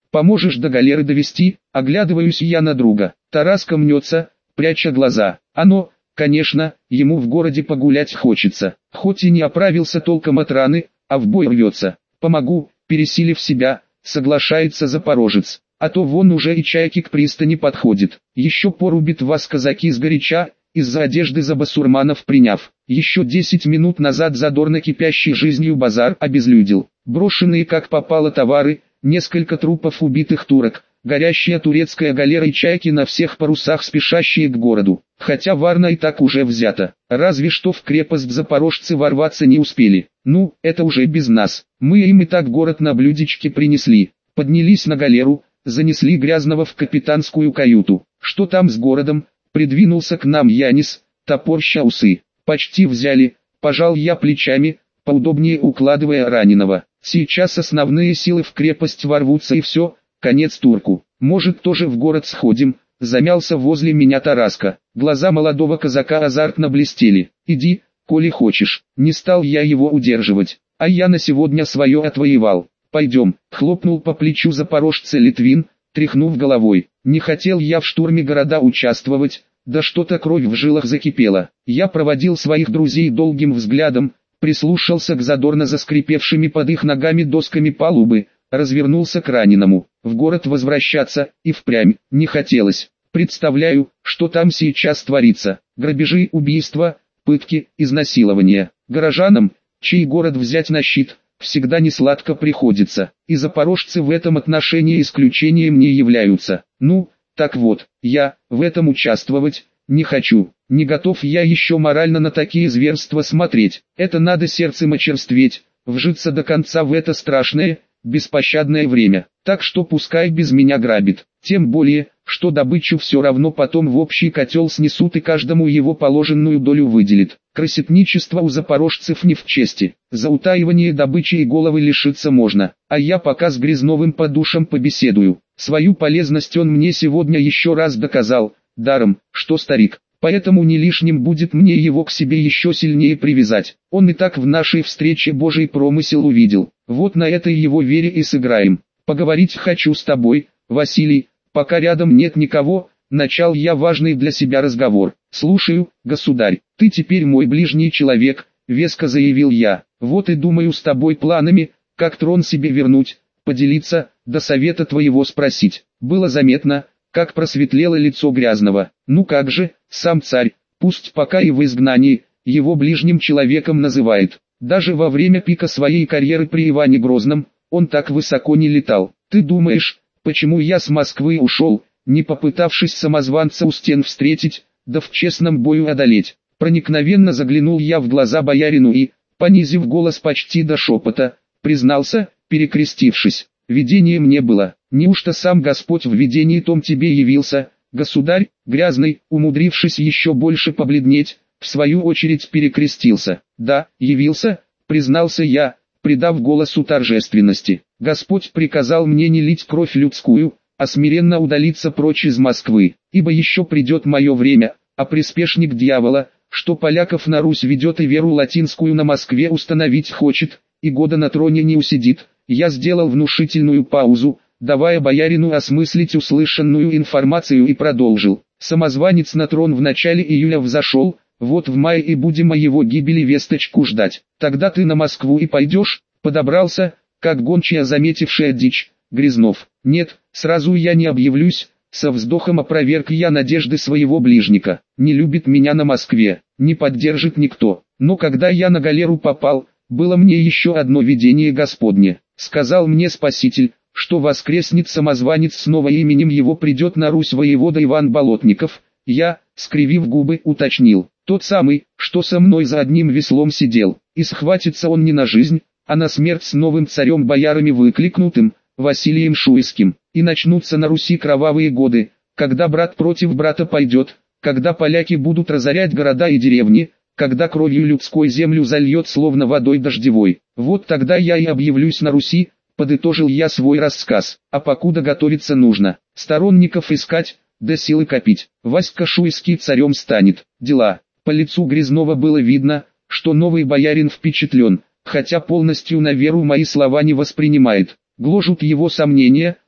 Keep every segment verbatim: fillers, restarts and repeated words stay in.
Поможешь до галеры довести? Оглядываюсь я на друга. Тараска мнется, пряча глаза. Оно, конечно, ему в городе погулять хочется. Хоть и не оправился толком от раны, а в бой рвется. Помогу, пересилив себя, соглашается запорожец. А то вон уже и чайки к пристани подходит. Еще порубит вас казаки сгоряча, из-за одежды за басурманов приняв. Еще десять минут назад задорно кипящий жизнью базар обезлюдил. Брошенные как попало товары, несколько трупов убитых турок, горящая турецкая галера и чайки на всех парусах, спешащие к городу. Хотя Варна и так уже взята. Разве что в крепость запорожцы ворваться не успели. Ну, это уже без нас. Мы им и так город на блюдечке принесли. Поднялись на галеру, занесли грязного в капитанскую каюту. Что там с городом? Придвинулся к нам Янис, топорща усы. Почти взяли, пожал я плечами, поудобнее укладывая раненого. Сейчас основные силы в крепость ворвутся и все, конец турку. Может, тоже в город сходим? Замялся возле меня Тараска. Глаза молодого казака азартно блестели. Иди, коли хочешь. Не стал я его удерживать. А я на сегодня свое отвоевал. Пойдем. Хлопнул по плечу запорожца Литвин, тряхнув головой. Не хотел я в штурме города участвовать, да что-то кровь в жилах закипела. Я проводил своих друзей долгим взглядом, прислушался к задорно заскрипевшими под их ногами досками палубы, развернулся к раненому. В город возвращаться и впрямь не хотелось. Представляю, что там сейчас творится. Грабежи, убийства, пытки, изнасилования. Горожанам, чей город взять на щит, всегда несладко приходится. И запорожцы в этом отношении исключением не являются. Ну, так вот, я в этом участвовать не хочу. Не готов я еще морально на такие зверства смотреть. Это надо сердцем очерстветь, вжиться до конца в это страшное, беспощадное время. Так что пускай без меня грабит. Тем более, что добычу все равно потом в общий котел снесут и каждому его положенную долю выделит. Красетничество у запорожцев не в чести. За утаивание добычи и головы лишиться можно. А я пока с Грязновым по душам побеседую. Свою полезность он мне сегодня еще раз доказал. Даром, что старик. Поэтому не лишним будет мне его к себе еще сильнее привязать. Он и так в нашей встрече Божий промысел увидел. Вот на этой его вере и сыграем. Поговорить хочу с тобой, Василий, пока рядом нет никого. Начал я важный для себя разговор. «Слушаю, государь, ты теперь мой ближний человек», — веско заявил я. «Вот и думаю с тобой планами, как трон себе вернуть, поделиться, до совета твоего спросить». Было заметно, как просветлело лицо Грязного. Ну как же, сам царь, пусть пока и в изгнании, его ближним человеком называет. Даже во время пика своей карьеры при Иване Грозном, он так высоко не летал. Ты думаешь, почему я с Москвы ушел, не попытавшись самозванца у стен встретить, да в честном бою одолеть? Проникновенно заглянул я в глаза боярину и, понизив голос почти до шепота, признался, перекрестившись. Видение мне было. Неужто сам Господь в видении том тебе явился? Государь, Грязный, умудрившись еще больше побледнеть, в свою очередь перекрестился. Да, явился, признался я, придав голосу торжественности. Господь приказал мне не лить кровь людскую, а смиренно удалиться прочь из Москвы, ибо еще придет мое время, а приспешник дьявола, что поляков на Русь ведет и веру латинскую на Москве установить хочет, и года на троне не усидит. Я сделал внушительную паузу, давая боярину осмыслить услышанную информацию, и продолжил. Самозванец на трон в начале июля взошел, вот в мае и будем о его гибели весточку ждать. Тогда ты на Москву и пойдешь? Подобрался, как гончая, заметившая дичь, Грязнов. Нет, сразу я не объявлюсь, со вздохом опроверг я надежды своего ближника. Не любит меня на Москве, не поддержит никто. Но когда я на галеру попал, было мне еще одно видение Господне. Сказал мне Спаситель, что воскреснет самозванец с новым именем, его придет на Русь воевода Иван Болотников. Я, скривив губы, уточнил. Тот самый, что со мной за одним веслом сидел. И схватится он не на жизнь, а на смерть с новым царем-боярами выкликнутым, Василием Шуйским. И начнутся на Руси кровавые годы, когда брат против брата пойдет, когда поляки будут разорять города и деревни, когда кровью людской землю зальет словно водой дождевой. Вот тогда я и объявлюсь на Руси, подытожил я свой рассказ. А покуда готовиться нужно, сторонников искать, да силы копить. Васька Шуйский царем станет. Дела. По лицу Грязнова было видно, что новый боярин впечатлен, хотя полностью на веру мои слова не воспринимает. Гложут его сомнения,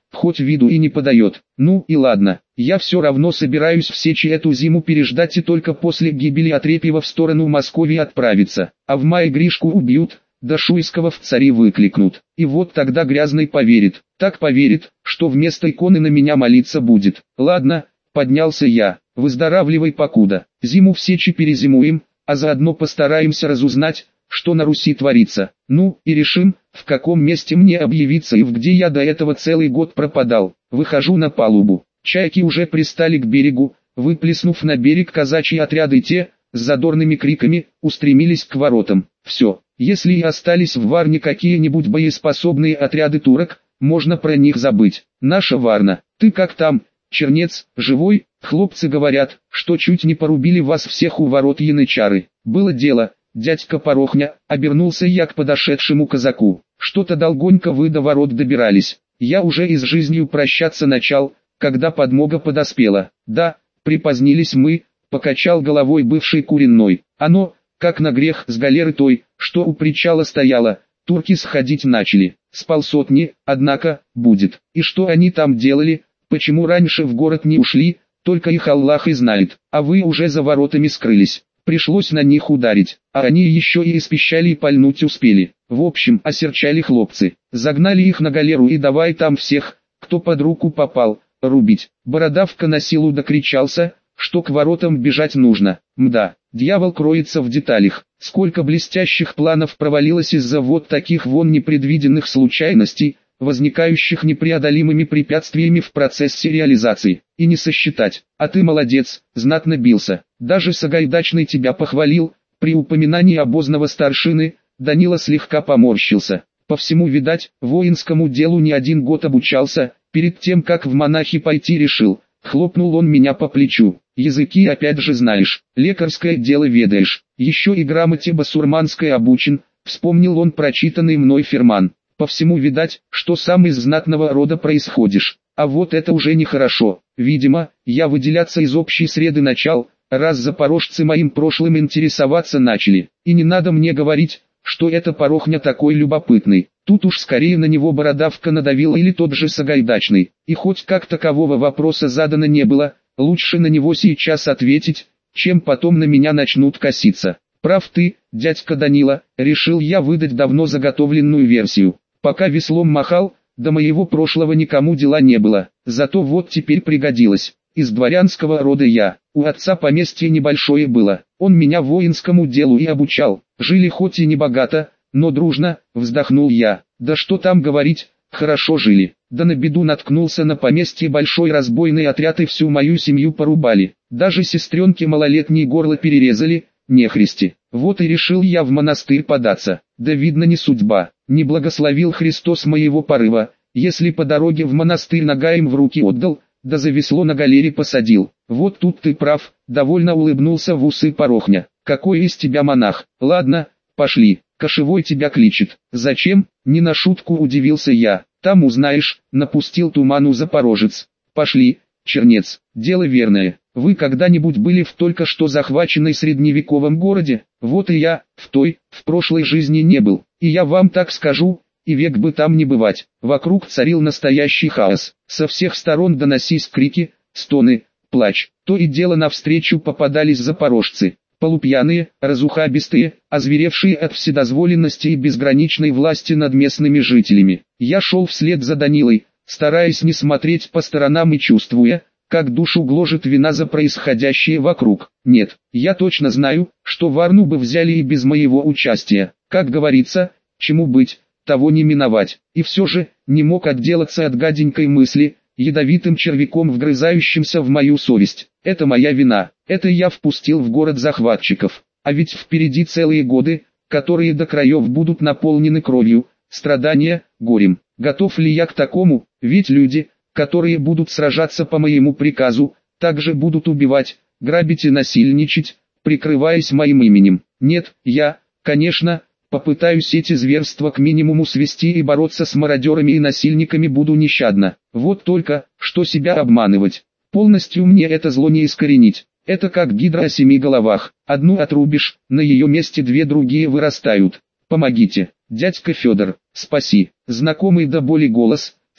хоть виду и не подает. Ну и ладно, я все равно собираюсь в Сечи эту зиму переждать и только после гибели Отрепьева в сторону Москвы отправиться. А в мае Гришку убьют, да Шуйского в цари выкликнут. И вот тогда Грязный поверит, так поверит, что вместо иконы на меня молиться будет. Ладно, поднялся я, выздоравливай покуда. Зиму в Сечи перезимуем, а заодно постараемся разузнать, что на Руси творится. Ну, и решим, в каком месте мне объявиться и в где я до этого целый год пропадал. Выхожу на палубу. Чайки уже пристали к берегу, выплеснув на берег казачьи отряды, и те, с задорными криками, устремились к воротам. Все, если и остались в Варне какие-нибудь боеспособные отряды турок, можно про них забыть. Наша Варна, ты как там, Чернец, живой? Хлопцы говорят, что чуть не порубили вас всех у ворот янычары. Было дело. Дядька Порохня, обернулся я к подошедшему казаку. Что-то долгонько вы до ворот добирались. Я уже и с жизнью прощаться начал, когда подмога подоспела. Да, припозднились мы, покачал головой бывший куренной. Оно, как на грех с галеры той, что у причала стояла, турки сходить начали. С полсотни, однако, будет. И что они там делали, почему раньше в город не ушли, только их Аллах и знает. А вы уже за воротами скрылись. Пришлось на них ударить, а они еще и испещали и пальнуть успели. В общем, осерчали хлопцы, загнали их на галеру и давай там всех, кто под руку попал, рубить. Бородавка на силу докричался, что к воротам бежать нужно. Мда, дьявол кроется в деталях. Сколько блестящих планов провалилось из-за вот таких вон непредвиденных случайностей, возникающих непреодолимыми препятствиями в процессе реализации. И не сосчитать. А ты молодец, знатно бился. Даже Сагайдачный тебя похвалил. При упоминании обозного старшины, Данила слегка поморщился. По всему, видать, воинскому делу не один год обучался, перед тем как в монахи пойти решил. Хлопнул он меня по плечу. Языки опять же знаешь, лекарское дело ведаешь, еще и грамоте басурманской обучен. Вспомнил он прочитанный мной ферман. По всему видать, что сам из знатного рода происходишь. А вот это уже нехорошо. Видимо, я выделяться из общей среды начал, раз запорожцы моим прошлым интересоваться начали. И не надо мне говорить, что это Порохня такой любопытный. Тут уж скорее на него Бородавка надавила или тот же Сагайдачный. И хоть как такового вопроса задано не было, лучше на него сейчас ответить, чем потом на меня начнут коситься. Прав ты, дядька Данила, решил я выдать давно заготовленную версию. Пока веслом махал, до моего прошлого никому дела не было, зато вот теперь пригодилось. Из дворянского рода я, у отца поместье небольшое было, он меня воинскому делу и обучал. Жили хоть и не богато, но дружно, вздохнул я. Да что там говорить, хорошо жили. Да на беду наткнулся на поместье большой разбойный отряд и всю мою семью порубали. Даже сестренке малолетней горло перерезали, нехристи. Вот и решил я в монастырь податься. Да видно не судьба, не благословил Христос моего порыва, если по дороге в монастырь нога им в руки отдал, да за весло на галере посадил. Вот тут ты прав, довольно улыбнулся в усы Порохня. Какой из тебя монах? Ладно, пошли, кошевой тебя кличет. Зачем? Не на шутку удивился я. Там узнаешь, напустил туману запорожец. Пошли, Чернец, дело верное. Вы когда-нибудь были в только что захваченной средневековом городе? Вот и я, в той, в прошлой жизни не был. И я вам так скажу, и век бы там не бывать. Вокруг царил настоящий хаос. Со всех сторон доносились крики, стоны, плач. То и дело навстречу попадались запорожцы. Полупьяные, разухабистые, озверевшие от вседозволенности и безграничной власти над местными жителями. Я шел вслед за Данилой, стараясь не смотреть по сторонам и чувствуя, как душу гложет вина за происходящее вокруг. Нет, я точно знаю, что Варну бы взяли и без моего участия. Как говорится, чему быть, того не миновать. И все же, не мог отделаться от гаденькой мысли, ядовитым червяком вгрызающимся в мою совесть. Это моя вина, это я впустил в город захватчиков. А ведь впереди целые годы, которые до краев будут наполнены кровью, страдания, горем. Готов ли я к такому? Ведь люди, которые будут сражаться по моему приказу, также будут убивать, грабить и насильничать, прикрываясь моим именем. Нет, я, конечно, попытаюсь эти зверства к минимуму свести и бороться с мародерами и насильниками буду нещадно. Вот только, что себя обманывать. Полностью мне это зло не искоренить. Это как гидра о семи головах. Одну отрубишь, на ее месте две другие вырастают. Помогите, дядька Федор, спаси. Знакомый до боли голос,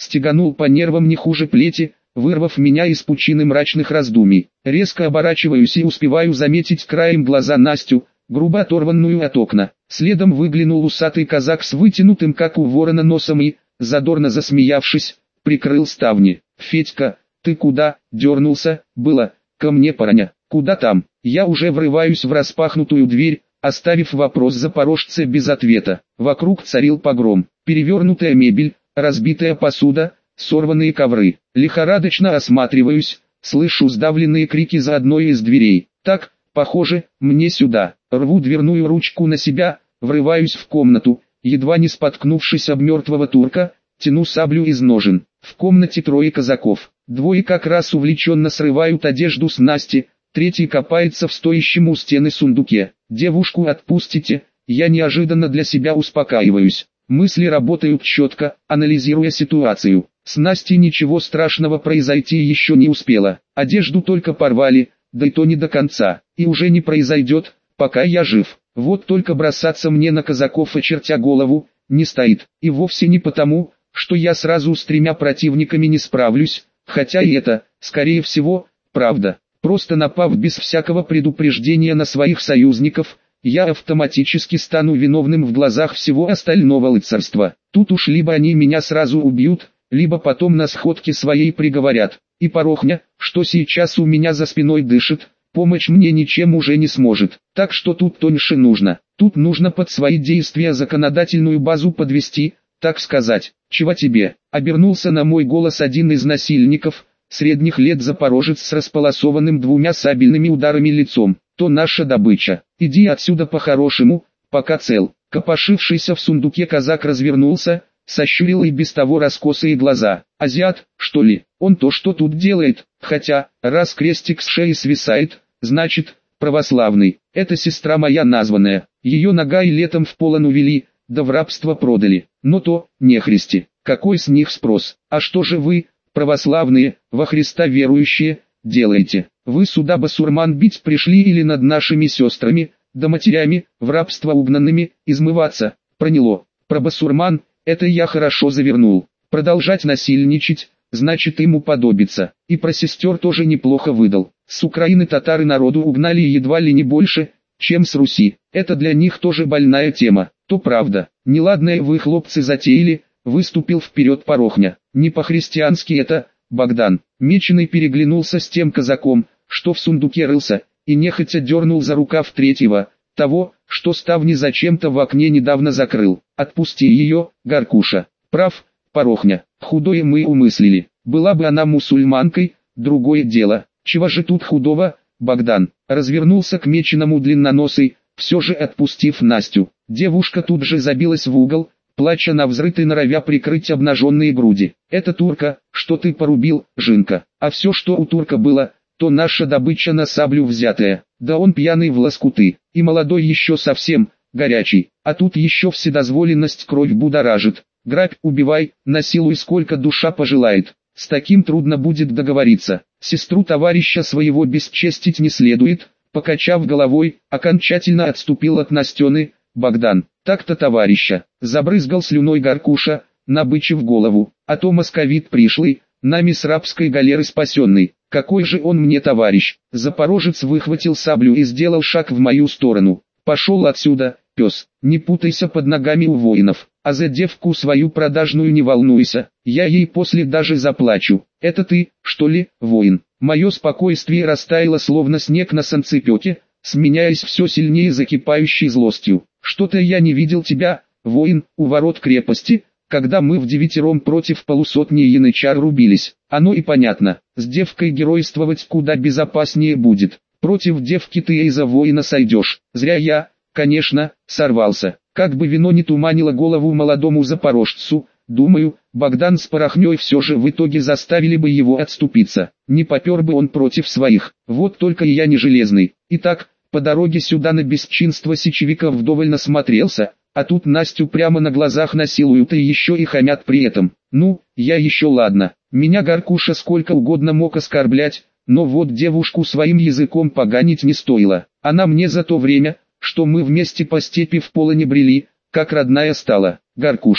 стеганул по нервам не хуже плети, вырвав меня из пучины мрачных раздумий. Резко оборачиваюсь и успеваю заметить краем глаза Настю, грубо оторванную от окна. Следом выглянул усатый казак с вытянутым как у ворона носом и, задорно засмеявшись, прикрыл ставни. «Федька, ты куда?» — дернулся, было, ко мне парня. «Куда там?» Я уже врываюсь в распахнутую дверь, оставив вопрос запорожца без ответа. Вокруг царил погром. Перевернутая мебель, разбитая посуда, сорванные ковры. Лихорадочно осматриваюсь, слышу сдавленные крики за одной из дверей. Так, похоже, мне сюда. Рву дверную ручку на себя, врываюсь в комнату, едва не споткнувшись об мертвого турка, тяну саблю из ножен. В комнате трое казаков. Двое как раз увлеченно срывают одежду с Насти, третий копается в стоящем у стены сундуке. «Девушку отпустите», я неожиданно для себя успокаиваюсь. Мысли работают четко, анализируя ситуацию. С Настей ничего страшного произойти еще не успело. Одежду только порвали, да и то не до конца. И уже не произойдет, пока я жив. Вот только бросаться мне на казаков, очертя голову, не стоит. И вовсе не потому, что я сразу с тремя противниками не справлюсь, хотя и это, скорее всего, правда. Просто напав без всякого предупреждения на своих союзников, я автоматически стану виновным в глазах всего остального рыцарства. Тут уж либо они меня сразу убьют, либо потом на сходке своей приговорят. И Порохня, что сейчас у меня за спиной дышит, помочь мне ничем уже не сможет. Так что тут тоньше нужно. Тут нужно под свои действия законодательную базу подвести, так сказать. «Чего тебе?» — обернулся на мой голос один из насильников, средних лет запорожец с располосованным двумя сабельными ударами лицом. «То наша добыча. Иди отсюда по-хорошему, пока цел». Копошившийся в сундуке казак развернулся, сощурил и без того раскосые глаза. «Азиат, что ли? Он то что тут делает? Хотя, раз крестик с шеи свисает, значит, православный. Это сестра моя названная. Ее нога и летом в полон увели, да в рабство продали. Но то, нехристи. Какой с них спрос? А что же вы, православные, во Христа верующие, делаете? Вы сюда басурман бить пришли или над нашими сестрами, да матерями, в рабство угнанными, измываться?» Проняло. Про басурман, это я хорошо завернул. Продолжать насильничать, значит ему подобиться. И про сестер тоже неплохо выдал. С Украины татары народу угнали едва ли не больше, чем с Руси. Это для них тоже больная тема. То правда. Неладное вы, хлопцы, затеяли, выступил вперед Порохня. Не по-христиански это, Богдан. Меченый переглянулся с тем казаком, что в сундуке рылся, и нехотя дернул за рукав третьего, того, что ставни зачем-то в окне недавно закрыл. «Отпусти ее, Гаркуша». «Прав, Порохня, худое мы умыслили. Была бы она мусульманкой, другое дело. Чего же тут худого, Богдан?» Развернулся к меченому длинноносый, все же отпустив Настю. Девушка тут же забилась в угол, плача навзрыд и норовя прикрыть обнаженные груди. «Это турка, что ты порубил, Жинка. А все, что у турка было, то наша добыча на саблю взятая. Да он пьяный в лоскуты, и молодой еще совсем, горячий. А тут еще вседозволенность кровь будоражит. Грабь, убивай, насилуй сколько душа пожелает. С таким трудно будет договориться. Сестру товарища своего бесчестить не следует». Покачав головой, окончательно отступил от Настены Богдан. «Так-то товарища», забрызгал слюной Гаркуша, набычив голову. «А то московит пришлый, нами с рабской галеры спасенный. Какой же он мне товарищ?» Запорожец выхватил саблю и сделал шаг в мою сторону. «Пошел отсюда, пес, не путайся под ногами у воинов. А за девку свою продажную не волнуйся, я ей после даже заплачу. Это ты, что ли, воин?» Мое спокойствие растаяло словно снег на санцепёке, сменяясь все сильнее закипающей злостью. «Что-то я не видел тебя, воин, у ворот крепости, когда мы вдевятером против полусотни янычар рубились. Оно и понятно, с девкой геройствовать куда безопаснее будет. Против девки ты и за воина сойдешь. Зря я, конечно, сорвался. Как бы вино не туманило голову молодому запорожцу, думаю, Богдан с Порохней все же в итоге заставили бы его отступиться. Не попер бы он против своих. Вот только я не железный. Итак, по дороге сюда на бесчинство сечевика вдоволь насмотрелся, а тут Настю прямо на глазах насилуют и еще и хамят при этом. Ну, я еще ладно. Меня Гаркуша сколько угодно мог оскорблять, но вот девушку своим языком поганить не стоило. Она мне за то время, что мы вместе по степи в полоне брели, как родная стала. «Гаркуша,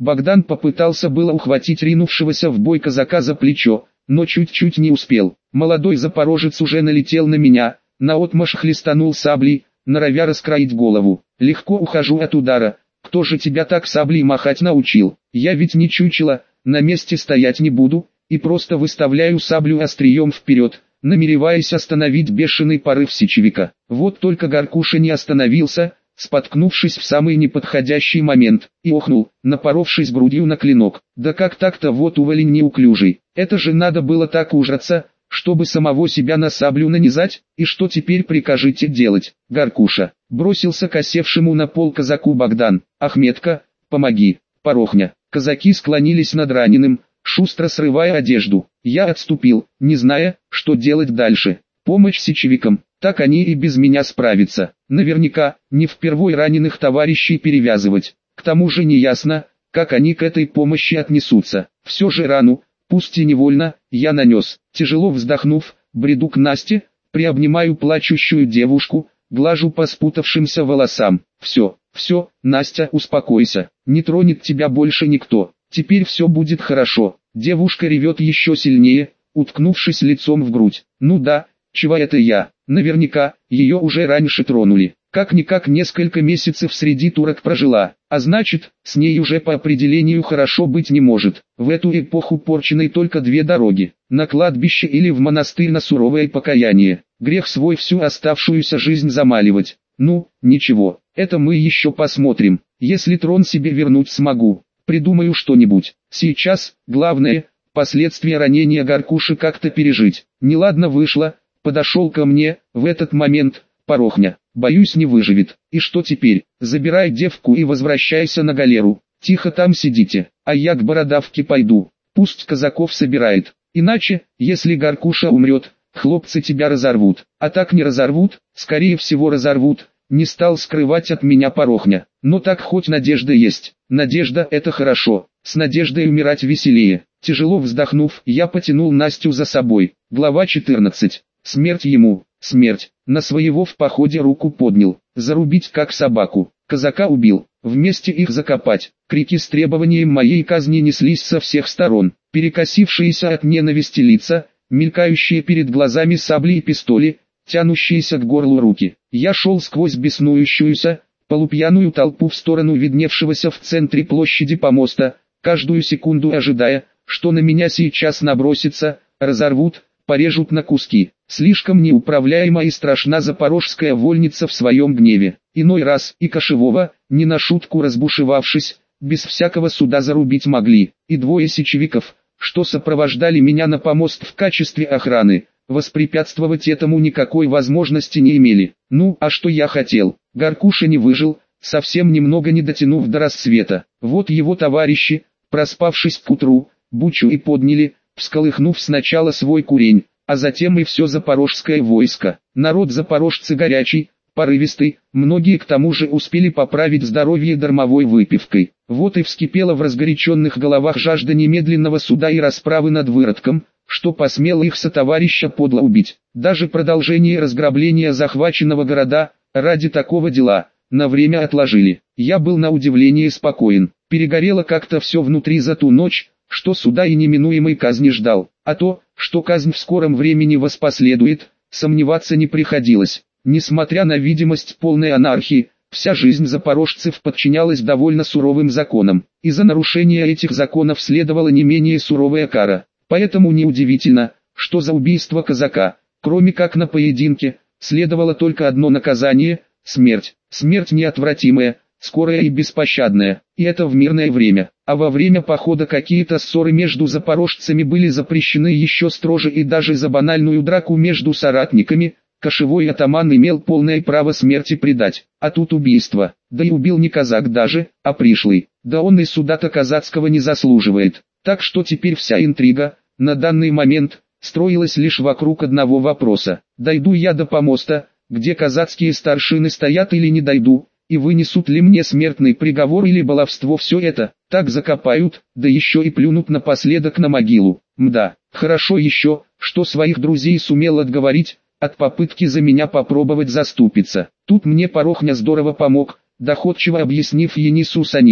Богдан попытался было ухватить ринувшегося в бой казака за плечо, но чуть-чуть не успел. Молодой запорожец уже налетел на меня, наотмашь хлестанул саблей, норовя раскроить голову. Легко ухожу от удара. Кто же тебя так саблей махать научил? Я ведь не чучело, на месте стоять не буду, и просто выставляю саблю острием вперед, намереваясь остановить бешеный порыв сечевика. Вот только Горкуша не остановился, споткнувшись в самый неподходящий момент, и охнул, напоровшись грудью на клинок. Да как так-то, вот уволень неуклюжий. Это же надо было так ужраться, чтобы самого себя на саблю нанизать, и что теперь прикажете делать, Горкуша? Бросился к осевшему на пол казаку Богдан. Ахметка, помоги, Порохня. Казаки склонились над раненым, шустро срывая одежду. Я отступил, не зная, что делать дальше. Помощь сечевикам, так они и без меня справятся. Наверняка, не впервой раненых товарищей перевязывать. К тому же неясно, как они к этой помощи отнесутся. Все же рану, пусть и невольно, я нанес. Тяжело вздохнув, бреду к Насте, приобнимаю плачущую девушку, глажу по спутавшимся волосам. Все, все, Настя, успокойся, не тронет тебя больше никто. Теперь все будет хорошо. Девушка ревет еще сильнее, уткнувшись лицом в грудь. Ну да, чего это я? Наверняка, ее уже раньше тронули. Как-никак несколько месяцев среди турок прожила, а значит, с ней уже по определению хорошо быть не может. В эту эпоху порчены только две дороги: на кладбище или в монастырь на суровое покаяние. Грех свой всю оставшуюся жизнь замаливать. Ну, ничего, это мы еще посмотрим. Если трон себе вернуть смогу, придумаю что-нибудь. Сейчас, главное, последствия ранения Горкуши как-то пережить. Неладно вышло, подошел ко мне, в этот момент, Порохня. Боюсь, не выживет. И что теперь? Забирай девку и возвращайся на галеру. Тихо там сидите, а я к бородавке пойду. Пусть казаков собирает. Иначе, если Горкуша умрет, хлопцы тебя разорвут. А так не разорвут, скорее всего разорвут. Не стал скрывать от меня Порохня. Но так хоть надежда есть. Надежда — это хорошо. С надеждой умирать веселее. Тяжело вздохнув, я потянул Настю за собой. Глава четырнадцать. Смерть ему. Смерть. На своего в походе руку поднял. Зарубить как собаку. Казака убил. Вместе их закопать. Крики с требованием моей казни неслись со всех сторон. Перекосившиеся от ненависти лица, мелькающие перед глазами сабли и пистоли, тянущиеся к горлу руки. Я шел сквозь беснующуюся, полупьяную толпу в сторону видневшегося в центре площади помоста, каждую секунду ожидая, что на меня сейчас набросится, разорвут, порежут на куски. Слишком неуправляема и страшна запорожская вольница в своем гневе. Иной раз и кошевого, не на шутку разбушевавшись, без всякого суда зарубить могли. И двое сечевиков, что сопровождали меня на помост в качестве охраны, воспрепятствовать этому никакой возможности не имели. Ну, а что я хотел? Горкуша не выжил, совсем немного не дотянув до рассвета. Вот его товарищи, проспавшись к утру, бучу и подняли, всколыхнув сначала свой курень, а затем и все запорожское войско. Народ запорожцы горячий, порывистый, многие к тому же успели поправить здоровье дармовой выпивкой. Вот и вскипела в разгоряченных головах жажда немедленного суда и расправы над выродком, что посмел их сотоварища подло убить. Даже продолжение разграбления захваченного города, ради такого дела, на время отложили. Я был на удивление спокоен. Перегорело как-то все внутри за ту ночь, что суда и неминуемой казни ждал. А то, что казнь в скором времени воспоследует, сомневаться не приходилось. Несмотря на видимость полной анархии, вся жизнь запорожцев подчинялась довольно суровым законам, и за нарушение этих законов следовала не менее суровая кара. Поэтому неудивительно, что за убийство казака, кроме как на поединке, следовало только одно наказание – смерть. Смерть неотвратимая, скорая и беспощадная, и это в мирное время. А во время похода какие-то ссоры между запорожцами были запрещены еще строже, и даже за банальную драку между соратниками кошевой атаман имел полное право смерти предать. А тут убийство, да и убил не казак даже, а пришлый. Да он и суда-то казацкого не заслуживает. Так что теперь вся интрига, на данный момент, строилась лишь вокруг одного вопроса. Дойду я до помоста, где казацкие старшины стоят, или не дойду, и вынесут ли мне смертный приговор или баловство все это, так закопают, да еще и плюнут напоследок на могилу. Мда, хорошо еще, что своих друзей сумел отговорить от попытки за меня попробовать заступиться. Тут мне Порохня здорово помог, доходчиво объяснив Енису с Аникой,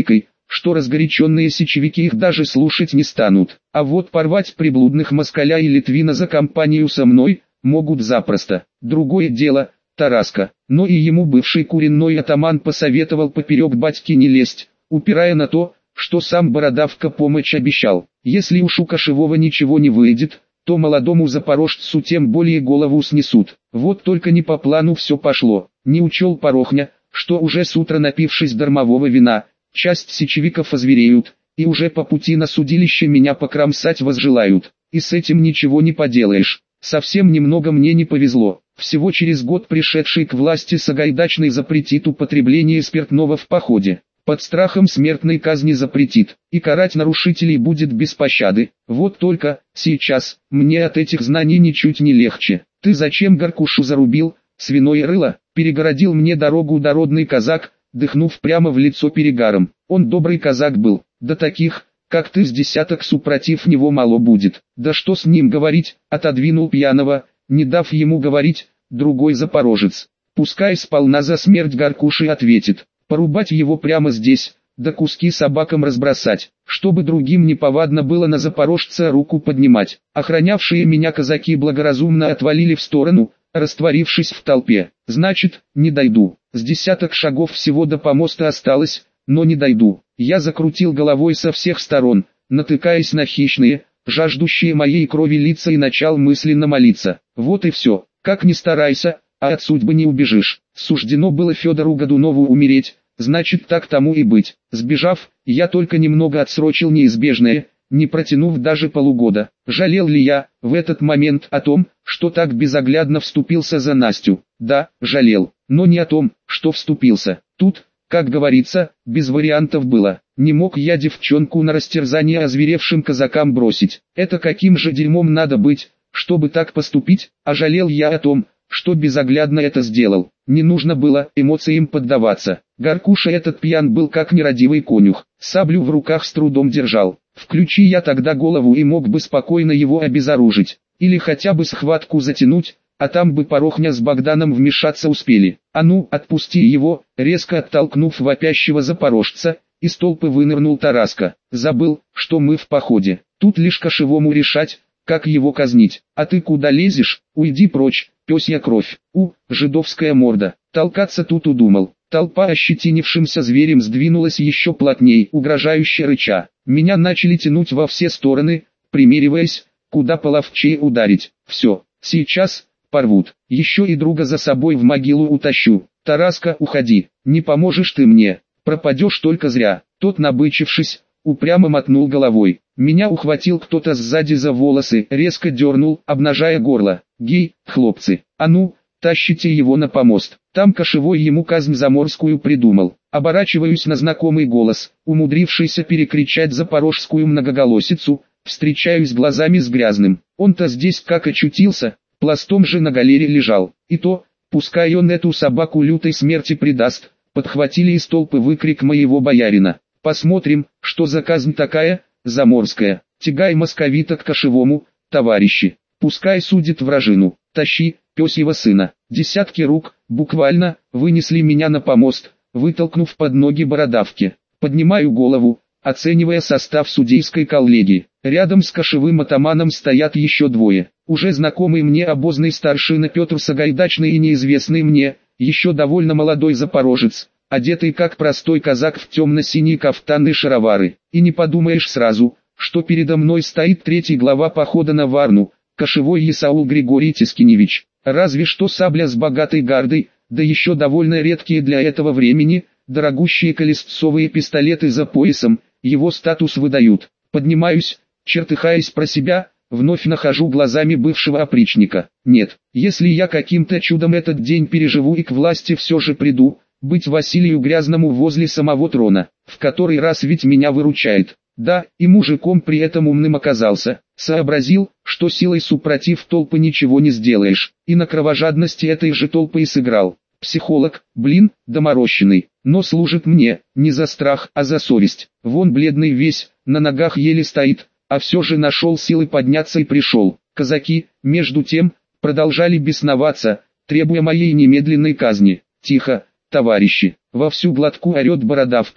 что разгоряченные сечевики их даже слушать не станут. А вот порвать приблудных москаля и литвина за компанию со мной могут запросто. Другое дело, Тараска. Но и ему бывший куренной атаман посоветовал поперек батьки не лезть, упирая на то, что сам Бородавка помощь обещал. Если уж у Кошевого ничего не выйдет, то молодому запорожцу тем более голову снесут. Вот только не по плану все пошло. Не учел Порохня, что уже с утра напившись дармового вина, часть сечевиков озвереют, и уже по пути на судилище меня покромсать возжелают. И с этим ничего не поделаешь. Совсем немного мне не повезло. Всего через год пришедший к власти Сагайдачный запретит употребление спиртного в походе. Под страхом смертной казни запретит, и карать нарушителей будет без пощады. Вот только, сейчас, мне от этих знаний ничуть не легче. Ты зачем Горкушу зарубил, свиное рыло? Перегородил мне дорогу дородный казак, дыхнув прямо в лицо перегаром. Он добрый казак был, да таких, как ты с десяток супротив него мало будет. Да что с ним говорить, отодвинул пьяного, не дав ему говорить, другой запорожец. Пускай сполна за смерть Горкуши ответит. Порубать его прямо здесь, да куски собакам разбросать, чтобы другим неповадно было на запорожца руку поднимать. Охранявшие меня казаки благоразумно отвалили в сторону, растворившись в толпе. Значит, не дойду. С десяток шагов всего до помоста осталось, но не дойду. Я закрутил головой со всех сторон, натыкаясь на хищные, жаждущие моей крови лица, и начал мысленно молиться. Вот и все. Как ни старайся, а от судьбы не убежишь. Суждено было Федору Годунову умереть, значит так тому и быть. Сбежав, я только немного отсрочил неизбежное, не протянув даже полугода. Жалел ли я в этот момент о том, что так безоглядно вступился за Настю? Да, жалел, но не о том, что вступился. Тут, как говорится, без вариантов было. Не мог я девчонку на растерзание озверевшим казакам бросить. Это каким же дерьмом надо быть, чтобы так поступить? А жалел я о том, что безоглядно это сделал. Не нужно было эмоциям поддаваться. Горкуша этот пьян был как нерадивый конюх. Саблю в руках с трудом держал. Включи я тогда голову, и мог бы спокойно его обезоружить. Или хотя бы схватку затянуть, а там бы Порохня с Богданом вмешаться успели. А ну, отпусти его, резко оттолкнув вопящего запорожца, из толпы вынырнул Тараска. Забыл, что мы в походе. Тут лишь Кошевому решать, как его казнить. А ты куда лезешь? Уйди прочь, пёсья кровь. У, жидовская морда. Толкаться тут удумал. Толпа ощетинившимся зверем сдвинулась еще плотней, угрожающе рыча. Меня начали тянуть во все стороны, примериваясь, куда половчее ударить. Все, сейчас порвут. Еще и друга за собой в могилу утащу. Тараска, уходи, не поможешь ты мне, пропадешь только зря. Тот, набычившись, упрямо мотнул головой. Меня ухватил кто-то сзади за волосы, резко дернул, обнажая горло. Гей, хлопцы, а ну, тащите его на помост. Там Кошевой ему казнь заморскую придумал. Оборачиваюсь на знакомый голос, умудрившийся перекричать запорожскую многоголосицу, встречаюсь глазами с Грязным. Он-то здесь как очутился, пластом же на галере лежал. И то, пускай он эту собаку лютой смерти предаст, подхватили из толпы выкрик моего боярина. Посмотрим, что за казнь такая, заморская. Тягай московита к Кошевому, товарищи. Пускай судит вражину. Тащи, пёсьего сына. Десятки рук, буквально, вынесли меня на помост, вытолкнув под ноги Бородавки. Поднимаю голову, оценивая состав судейской коллегии. Рядом с Кошевым атаманом стоят еще двое. Уже знакомый мне обозный старшина Петр Сагайдачный и неизвестный мне, еще довольно молодой запорожец, одетый как простой казак в темно-синие кафтаны и шаровары. И не подумаешь сразу, что передо мной стоит третий глава похода на Варну, Кошевой Исаул Григорий Тискиневич. Разве что сабля с богатой гардой, да еще довольно редкие для этого времени, дорогущие колесцовые пистолеты за поясом, его статус выдают. Поднимаюсь, чертыхаясь про себя, вновь нахожу глазами бывшего опричника. Нет, если я каким-то чудом этот день переживу и к власти все же приду, быть Василию Грязному возле самого трона, в который раз ведь меня выручает. Да, и мужиком при этом умным оказался, сообразил, что силой супротив толпы ничего не сделаешь, и на кровожадности этой же толпы и сыграл. Психолог, блин, доморощенный, но служит мне, не за страх, а за совесть. Вон бледный весь, на ногах еле стоит, а все же нашел силы подняться и пришел. Казаки, между тем, продолжали бесноваться, требуя моей немедленной казни. Тихо, товарищи, во всю глотку орет Бородавка,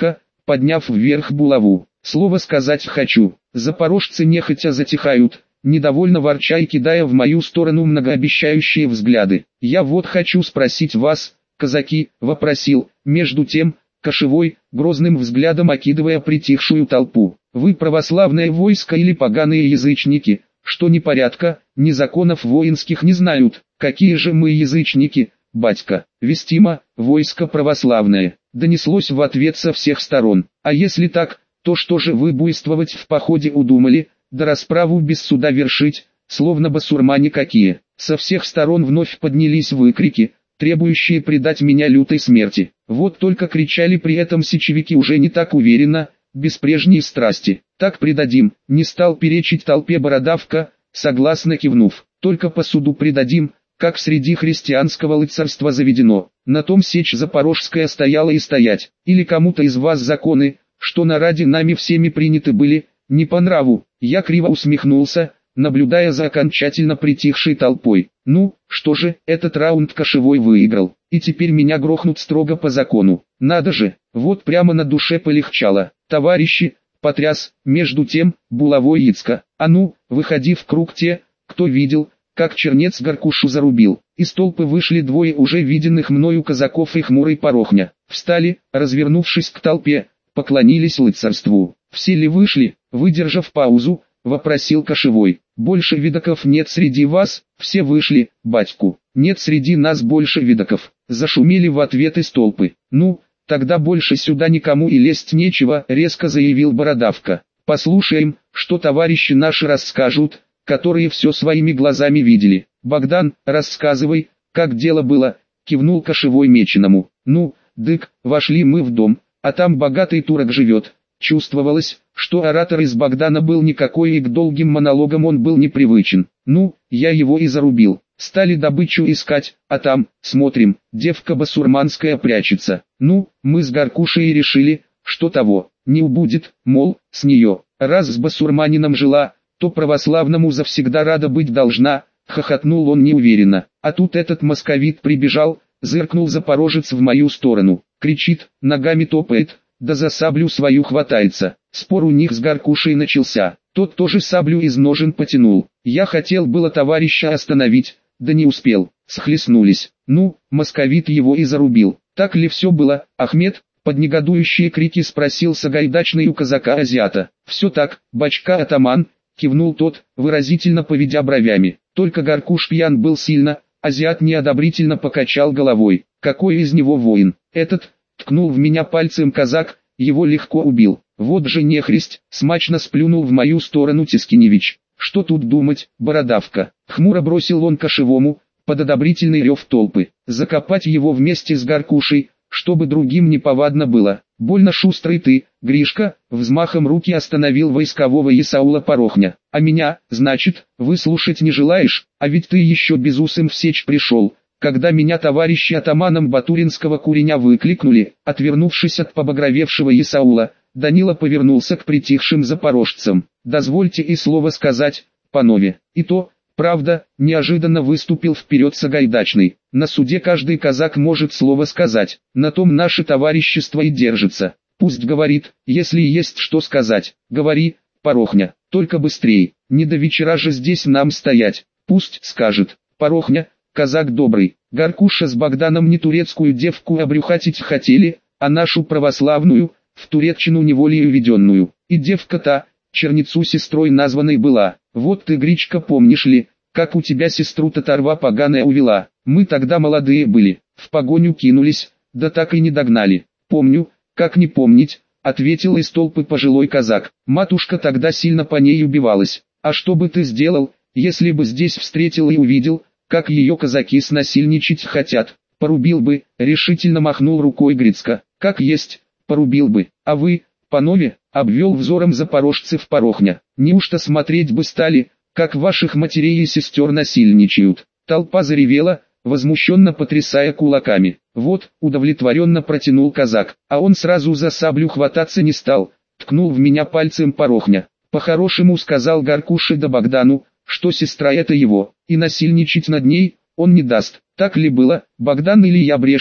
подняв вверх булаву. Слово сказать хочу. Запорожцы нехотя затихают, недовольно ворча и кидая в мою сторону многообещающие взгляды. Я вот хочу спросить вас, казаки, вопросил, между тем, Кошевой, грозным взглядом окидывая притихшую толпу. Вы православное войско или поганые язычники, что ни порядка, ни законов воинских не знают? Какие же мы язычники, батька? Вестимо, войско православное, донеслось в ответ со всех сторон. А если так, то что же вы буйствовать в походе удумали, да расправу без суда вершить, словно басурмане какие? Со всех сторон вновь поднялись выкрики, требующие предать меня лютой смерти. Вот только кричали при этом сечевики уже не так уверенно, без прежней страсти. Так предадим, не стал перечить толпе бородавка, согласно кивнув. Только по суду предадим, как среди христианского рыцарства заведено. На том сечь запорожская стояла и стоять. Или кому-то из вас законы, что на ради нами всеми приняты были, не по нраву. Я криво усмехнулся, наблюдая за окончательно притихшей толпой. Ну, что же, этот раунд Кошевой выиграл, и теперь меня грохнут строго по закону. Надо же, вот прямо на душе полегчало. Товарищи, потряс, между тем, булавой Яцка. А ну, выходи в круг те, кто видел, как чернец Горкушу зарубил. Из толпы вышли двое уже виденных мною казаков и хмурый Порохня. Встали, развернувшись к толпе, поклонились рыцарству. Все ли вышли? Выдержав паузу, вопросил Кошевой. Больше видоков нет среди вас? Все вышли, батьку. Нет среди нас больше видоков. Зашумели в ответ из толпы. Ну, тогда больше сюда никому и лезть нечего, резко заявил бородавка. Послушаем, что товарищи наши расскажут, которые все своими глазами видели. Богдан, рассказывай, как дело было, кивнул Кошевой Меченому. Ну, дык, вошли мы в дом, а там богатый турок живет. Чувствовалось, что оратор из Богдана был никакой и к долгим монологам он был непривычен. Ну, я его и зарубил. Стали добычу искать, а там, смотрим, девка басурманская прячется. Ну, мы с Горкушей решили, что того не убудет, мол, с нее. Раз с басурманином жила, то православному завсегда рада быть должна, хохотнул он неуверенно. А тут этот московит прибежал, зыркнул запорожец в мою сторону, кричит, ногами топает, да за саблю свою хватается. Спор у них с Горкушей начался. Тот тоже саблю из ножен потянул. Я хотел было товарища остановить, да не успел. Схлестнулись. Ну, московит его и зарубил. Так ли все было, Ахмед? Под негодующие крики спросил сагайдачный у казака-азиата. Все так, бачка атаман, кивнул тот, выразительно поведя бровями. Только Горкуш пьян был сильно, азиат неодобрительно покачал головой. Какой из него воин? Этот, ткнул в меня пальцем казак, его легко убил. Вот же нехристь, смачно сплюнул в мою сторону Тискиневич. Что тут думать, бородавка? Хмуро бросил он Кошевому, под одобрительный рев толпы. Закопать его вместе с Горкушей, чтобы другим не повадно было. Больно шустрый ты, Гришка, взмахом руки остановил войскового Исаула Порохня. А меня, значит, выслушать не желаешь, а ведь ты еще безусым в сечь пришел. Когда меня товарищи атаманом Батуринского куреня выкликнули, отвернувшись от побагровевшего Исаула, Данила повернулся к притихшим запорожцам. «Дозвольте и слово сказать, панове». И то, правда, неожиданно выступил вперед Сагайдачный. На суде каждый казак может слово сказать, на том наше товарищество и держится. Пусть говорит, если есть что сказать. Говори, Порохня, только быстрей, не до вечера же здесь нам стоять. Пусть скажет. Порохня, казак добрый, Горкуша с Богданом не турецкую девку обрюхатить хотели, а нашу православную, в туреччину неволею веденную. И девка-то, черницу сестрой названной была. Вот ты, Гричка, помнишь ли, как у тебя сестру татарва поганая увела? Мы тогда молодые были, в погоню кинулись, да так и не догнали. Помню, как не помнить, ответил из толпы пожилой казак. Матушка тогда сильно по ней убивалась. А что бы ты сделал, если бы здесь встретил и увидел, как ее казаки снасильничать хотят? Порубил бы, решительно махнул рукой Грицка. Как есть, порубил бы. А вы, панове, обвел взором запорожцев Порохня. Неужто смотреть бы стали, как ваших матерей и сестер насильничают? Толпа заревела, возмущенно потрясая кулаками. Вот, удовлетворенно протянул казак, а он сразу за саблю хвататься не стал, ткнул в меня пальцем Порохня. По-хорошему сказал Горкуше да Богдану, что сестра это его, и насильничать над ней он не даст. Так ли было, Богдан, или я брешу?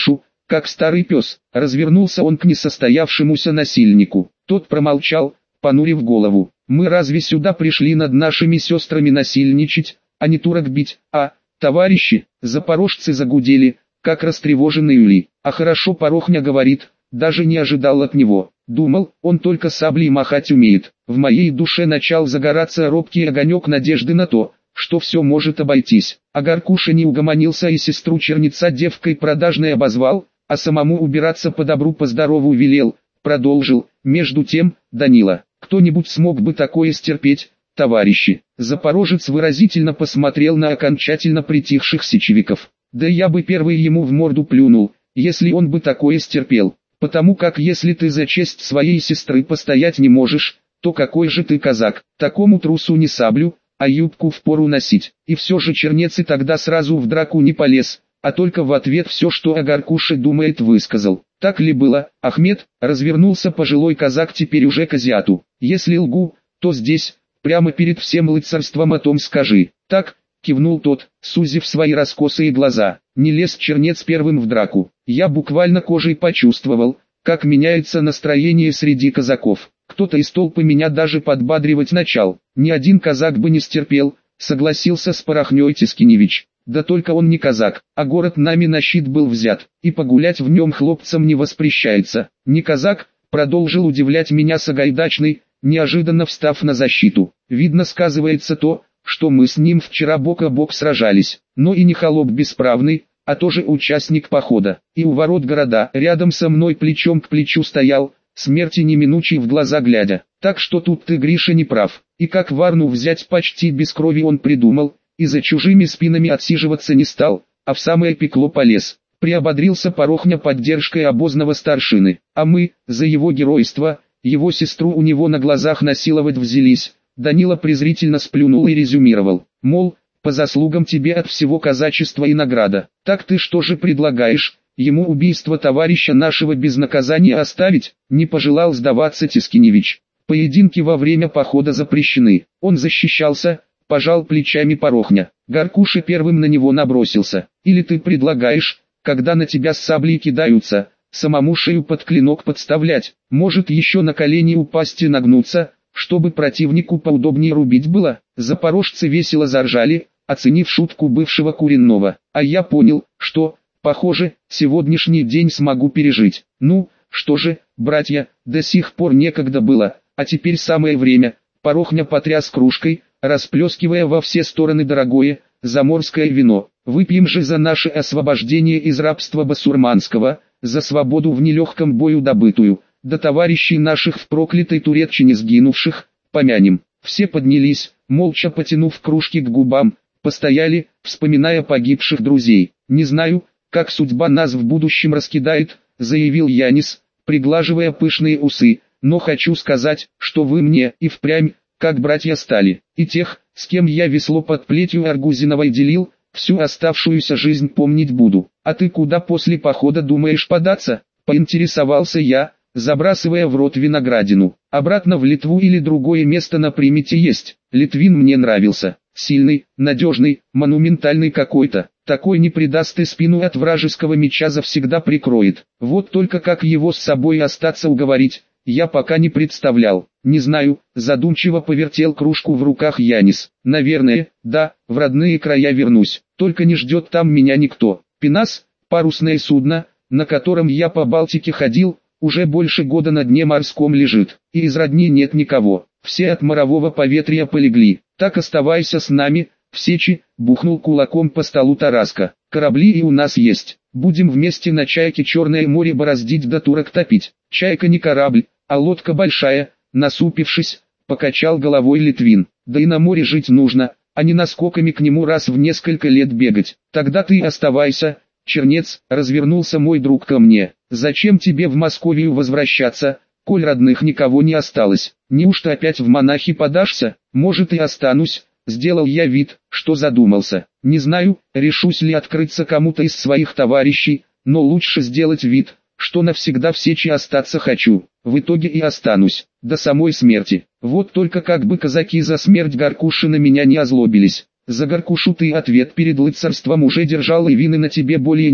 как старый пес. Развернулся он к несостоявшемуся насильнику. Тот промолчал, понурив голову. Мы разве сюда пришли над нашими сестрами насильничать, а не турок бить, а, товарищи, запорожцы загудели, как растревоженные ули. А хорошо Порохня говорит, даже не ожидал от него. Думал, он только саблей махать умеет. В моей душе начал загораться робкий огонек надежды на то, что все может обойтись. А Горкуша не угомонился и сестру черница девкой продажной обозвал, а самому убираться по добру по здорову велел. Продолжил, между тем, Данила, кто-нибудь смог бы такое стерпеть, товарищи? Запорожец выразительно посмотрел на окончательно притихших сечевиков. Да я бы первый ему в морду плюнул, если он бы такое стерпел. Потому как если ты за честь своей сестры постоять не можешь, то какой же ты казак? Такому трусу не саблю, а юбку впору носить. И все же чернец и тогда сразу в драку не полез, а только в ответ все, что о Горкуше думает, высказал. Так ли было, Ахмед? Развернулся пожилой казак теперь уже к азиату. Если лгу, то здесь, прямо перед всем рыцарством о том скажи. Так, кивнул тот, сузив свои раскосые глаза. Не лез чернец первым в драку. Я буквально кожей почувствовал, как меняется настроение среди казаков. Кто-то из толпы меня даже подбадривать начал. Ни один казак бы не стерпел, согласился с Порохней Тискиневич. Да только он не казак, а город нами на щит был взят, и погулять в нем хлопцам не воспрещается. Не казак, продолжил удивлять меня Сагайдачный, неожиданно встав на защиту. Видно, сказывается то, что мы с ним вчера бок о бок сражались, но и не холоп бесправный, а тоже участник похода. И у ворот города рядом со мной плечом к плечу стоял, смерти неминучей в глаза глядя. Так что тут ты, Гриша, не прав. И как Варну взять почти без крови он придумал, и за чужими спинами отсиживаться не стал, а в самое пекло полез. Приободрился Порохня поддержкой обозного старшины. А мы, за его геройство, его сестру у него на глазах насиловать взялись. Данила презрительно сплюнул и резюмировал, мол, по заслугам тебе от всего казачества и награда. Так ты что же предлагаешь, ему убийство товарища нашего без наказания оставить? Не пожелал сдаваться Тискиневич. Поединки во время похода запрещены. Он защищался, пожал плечами Порохня. Горкуша первым на него набросился. Или ты предлагаешь, когда на тебя с саблей кидаются, самому шею под клинок подставлять, может еще на колени упасть и нагнуться, чтобы противнику поудобнее рубить было? Запорожцы весело заржали, оценив шутку бывшего Куренного. А я понял, что, похоже, сегодняшний день смогу пережить. Ну, что же, братья, до сих пор некогда было, а теперь самое время. Порохня потряс кружкой, расплескивая во все стороны дорогое, заморское вино. Выпьем же за наше освобождение из рабства басурманского, за свободу в нелегком бою добытую, до товарищей наших в проклятой Туреччине сгинувших, помянем. Все поднялись, молча потянув кружки к губам, постояли, вспоминая погибших друзей. Не знаю, как судьба нас в будущем раскидает, заявил Янис, приглаживая пышные усы, но хочу сказать, что вы мне и впрямь, как братья стали, и тех, с кем я весло под плетью Аргузиновой делил, всю оставшуюся жизнь помнить буду. А ты куда после похода думаешь податься? Поинтересовался я, забрасывая в рот виноградину. Обратно в Литву или другое место на примете есть. Литвин мне нравился. Сильный, надежный, монументальный какой-то. Такой не предаст и спину от вражеского меча завсегда прикроет. Вот только как его с собой остаться уговорить, я пока не представлял. Не знаю, задумчиво повертел кружку в руках Янис. Наверное, да, в родные края вернусь. Только не ждет там меня никто. Пенас, парусное судно, на котором я по Балтике ходил, уже больше года на дне морском лежит. И из родни нет никого. Все от морового поветрия полегли. Так оставайся с нами, в сечи, бухнул кулаком по столу Тараска. Корабли и у нас есть. Будем вместе на чайке Черное море бороздить да турок топить. Чайка не корабль, а лодка большая, насупившись, покачал головой Литвин. Да и на море жить нужно, а не наскоками к нему раз в несколько лет бегать. Тогда ты оставайся, Чернец, развернулся мой друг ко мне. Зачем тебе в Московию возвращаться, коль родных никого не осталось? Неужто опять в монахи подашься? Может и останусь. Сделал я вид, что задумался. Не знаю, решусь ли открыться кому-то из своих товарищей, но лучше сделать вид, что навсегда в сечи остаться хочу. В итоге и останусь, до самой смерти. Вот только как бы казаки за смерть Горкуши на меня не озлобились. За Горкушу ты ответ перед рыцарством уже держал и вины на тебе более нет,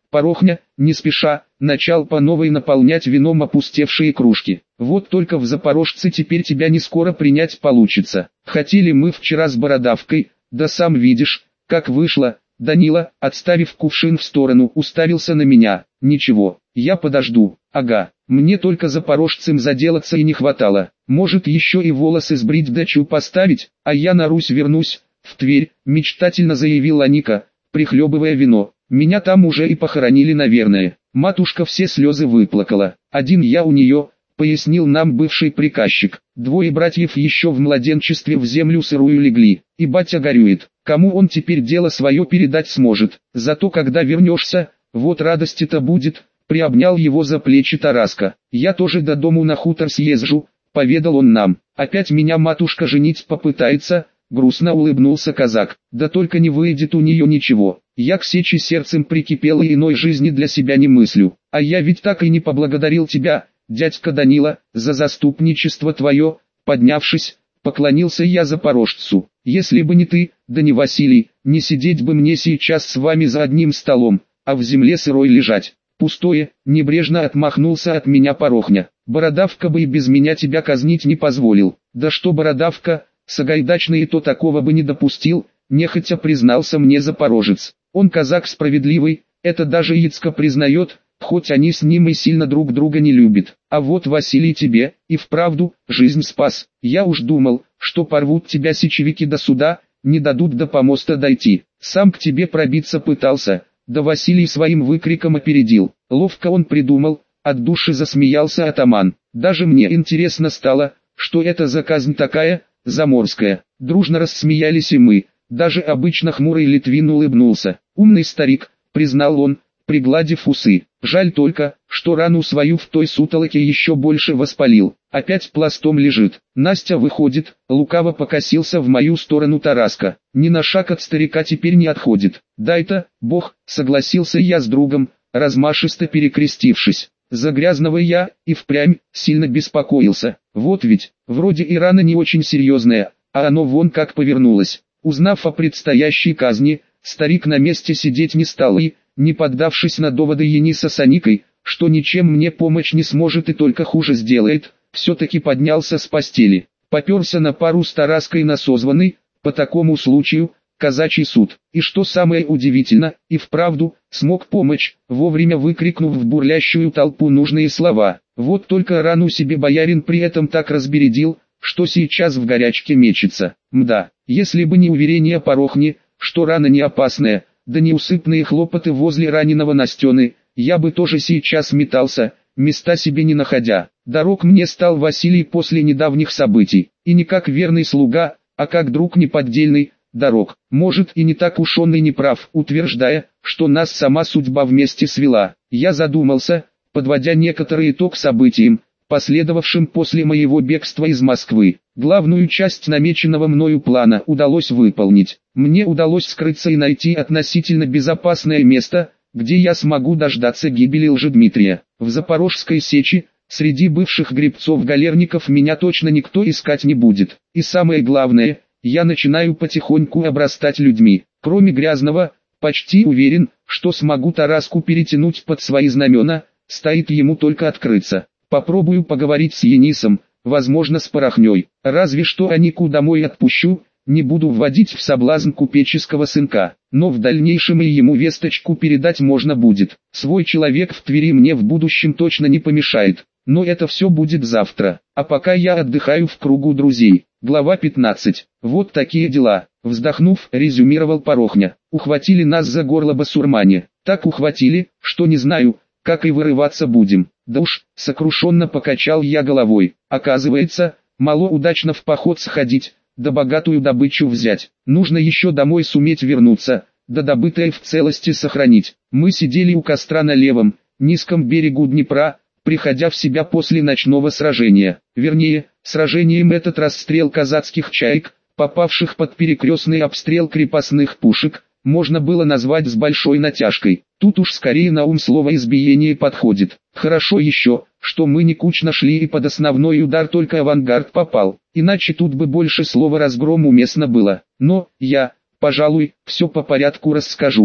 Порохня, не спеша, начал по новой наполнять вином опустевшие кружки. Вот только в Запорожце теперь тебя не скоро принять получится. Хотели мы вчера с бородавкой, да сам видишь, как вышло. Данила, отставив кувшин в сторону, уставился на меня. Ничего, я подожду. Ага, мне только запорожцем заделаться и не хватало. Может еще и волосы сбрить дачу поставить, а я на Русь вернусь, в Тверь, мечтательно заявила Ника, прихлебывая вино. Меня там уже и похоронили, наверное. Матушка все слезы выплакала. Один я у нее, пояснил нам бывший приказчик. Двое братьев еще в младенчестве в землю сырую легли. И батя горюет, кому он теперь дело свое передать сможет. Зато когда вернешься, вот радости-то будет. Приобнял его за плечи Тараска. Я тоже до дому на хутор съезжу, поведал он нам. Опять меня матушка женить попытается. Грустно улыбнулся казак. Да только не выйдет у нее ничего. Я к сече сердцем прикипел и иной жизни для себя не мыслю. А я ведь так и не поблагодарил тебя, дядька Данила, за заступничество твое. Поднявшись, поклонился я запорожцу. Если бы не ты, да не Василий, не сидеть бы мне сейчас с вами за одним столом, а в земле сырой лежать. Пустое, небрежно отмахнулся от меня Порохня. Бородавка бы и без меня тебя казнить не позволил. Да что бородавка, Сагайдачный и то такого бы не допустил, нехотя признался мне запорожец. Он казак справедливый, это даже Яцко признает, хоть они с ним и сильно друг друга не любят. А вот Василий тебе, и вправду, жизнь спас. Я уж думал, что порвут тебя сечевики до суда, не дадут до помоста дойти. Сам к тебе пробиться пытался, да Василий своим выкриком опередил. Ловко он придумал, от души засмеялся атаман. Даже мне интересно стало, что это за казнь такая, заморская. Дружно рассмеялись и мы. Даже обычно хмурый Литвин улыбнулся. Умный старик, признал он, пригладив усы. Жаль только, что рану свою в той сутолоке еще больше воспалил. Опять пластом лежит. Настя выходит, лукаво покосился в мою сторону Тараска. Ни на шаг от старика теперь не отходит. Дай-то, бог, согласился я с другом, размашисто перекрестившись. За грязного я, и впрямь, сильно беспокоился. Вот ведь, вроде и рана не очень серьезная, а оно вон как повернулось. Узнав о предстоящей казни, старик на месте сидеть не стал и, не поддавшись на доводы Ениса с Аникой, что ничем мне помочь не сможет и только хуже сделает, все-таки поднялся с постели, поперся на пару с Тараской на созванный, по такому случаю, казачий суд. И что самое удивительно, и вправду, смог помочь, вовремя выкрикнув в бурлящую толпу нужные слова. Вот только рану себе боярин при этом так разбередил, что сейчас в горячке мечется. Мда, если бы не уверение Порохни, что рана не опасная, да неусыпные хлопоты возле раненого Настены, я бы тоже сейчас метался, места себе не находя. Дорог мне стал Василий после недавних событий, и не как верный слуга, а как друг неподдельный. Дорог, может и не так уж он и не прав, утверждая, что нас сама судьба вместе свела. Я задумался, подводя некоторый итог событиям, последовавшим после моего бегства из Москвы. Главную часть намеченного мною плана удалось выполнить. Мне удалось скрыться и найти относительно безопасное место, где я смогу дождаться гибели Лжедмитрия. В Запорожской сечи, среди бывших гребцов-галерников меня точно никто искать не будет. И самое главное, я начинаю потихоньку обрастать людьми. Кроме Грязного, почти уверен, что смогу Тараску перетянуть под свои знамена, стоит ему только открыться. Попробую поговорить с Енисом, возможно с Порохней. Разве что Анику домой отпущу, не буду вводить в соблазн купеческого сынка. Но в дальнейшем и ему весточку передать можно будет. Свой человек в Твери мне в будущем точно не помешает. Но это все будет завтра. А пока я отдыхаю в кругу друзей. Глава пятнадцать. Вот такие дела. Вздохнув, резюмировал Порохня. Ухватили нас за горло басурмане. Так ухватили, что не знаю, как и вырываться будем. Да уж, сокрушенно покачал я головой. Оказывается, мало удачно в поход сходить, да богатую добычу взять. Нужно еще домой суметь вернуться, да добытое в целости сохранить. Мы сидели у костра на левом, низком берегу Днепра, приходя в себя после ночного сражения. Вернее, сражением этот расстрел казацких чаек, попавших под перекрестный обстрел крепостных пушек, можно было назвать с большой натяжкой. Тут уж скорее на ум слово избиение подходит. Хорошо еще, что мы не кучно шли и под основной удар только авангард попал, иначе тут бы больше слова разгром уместно было. Но, я, пожалуй, все по порядку расскажу.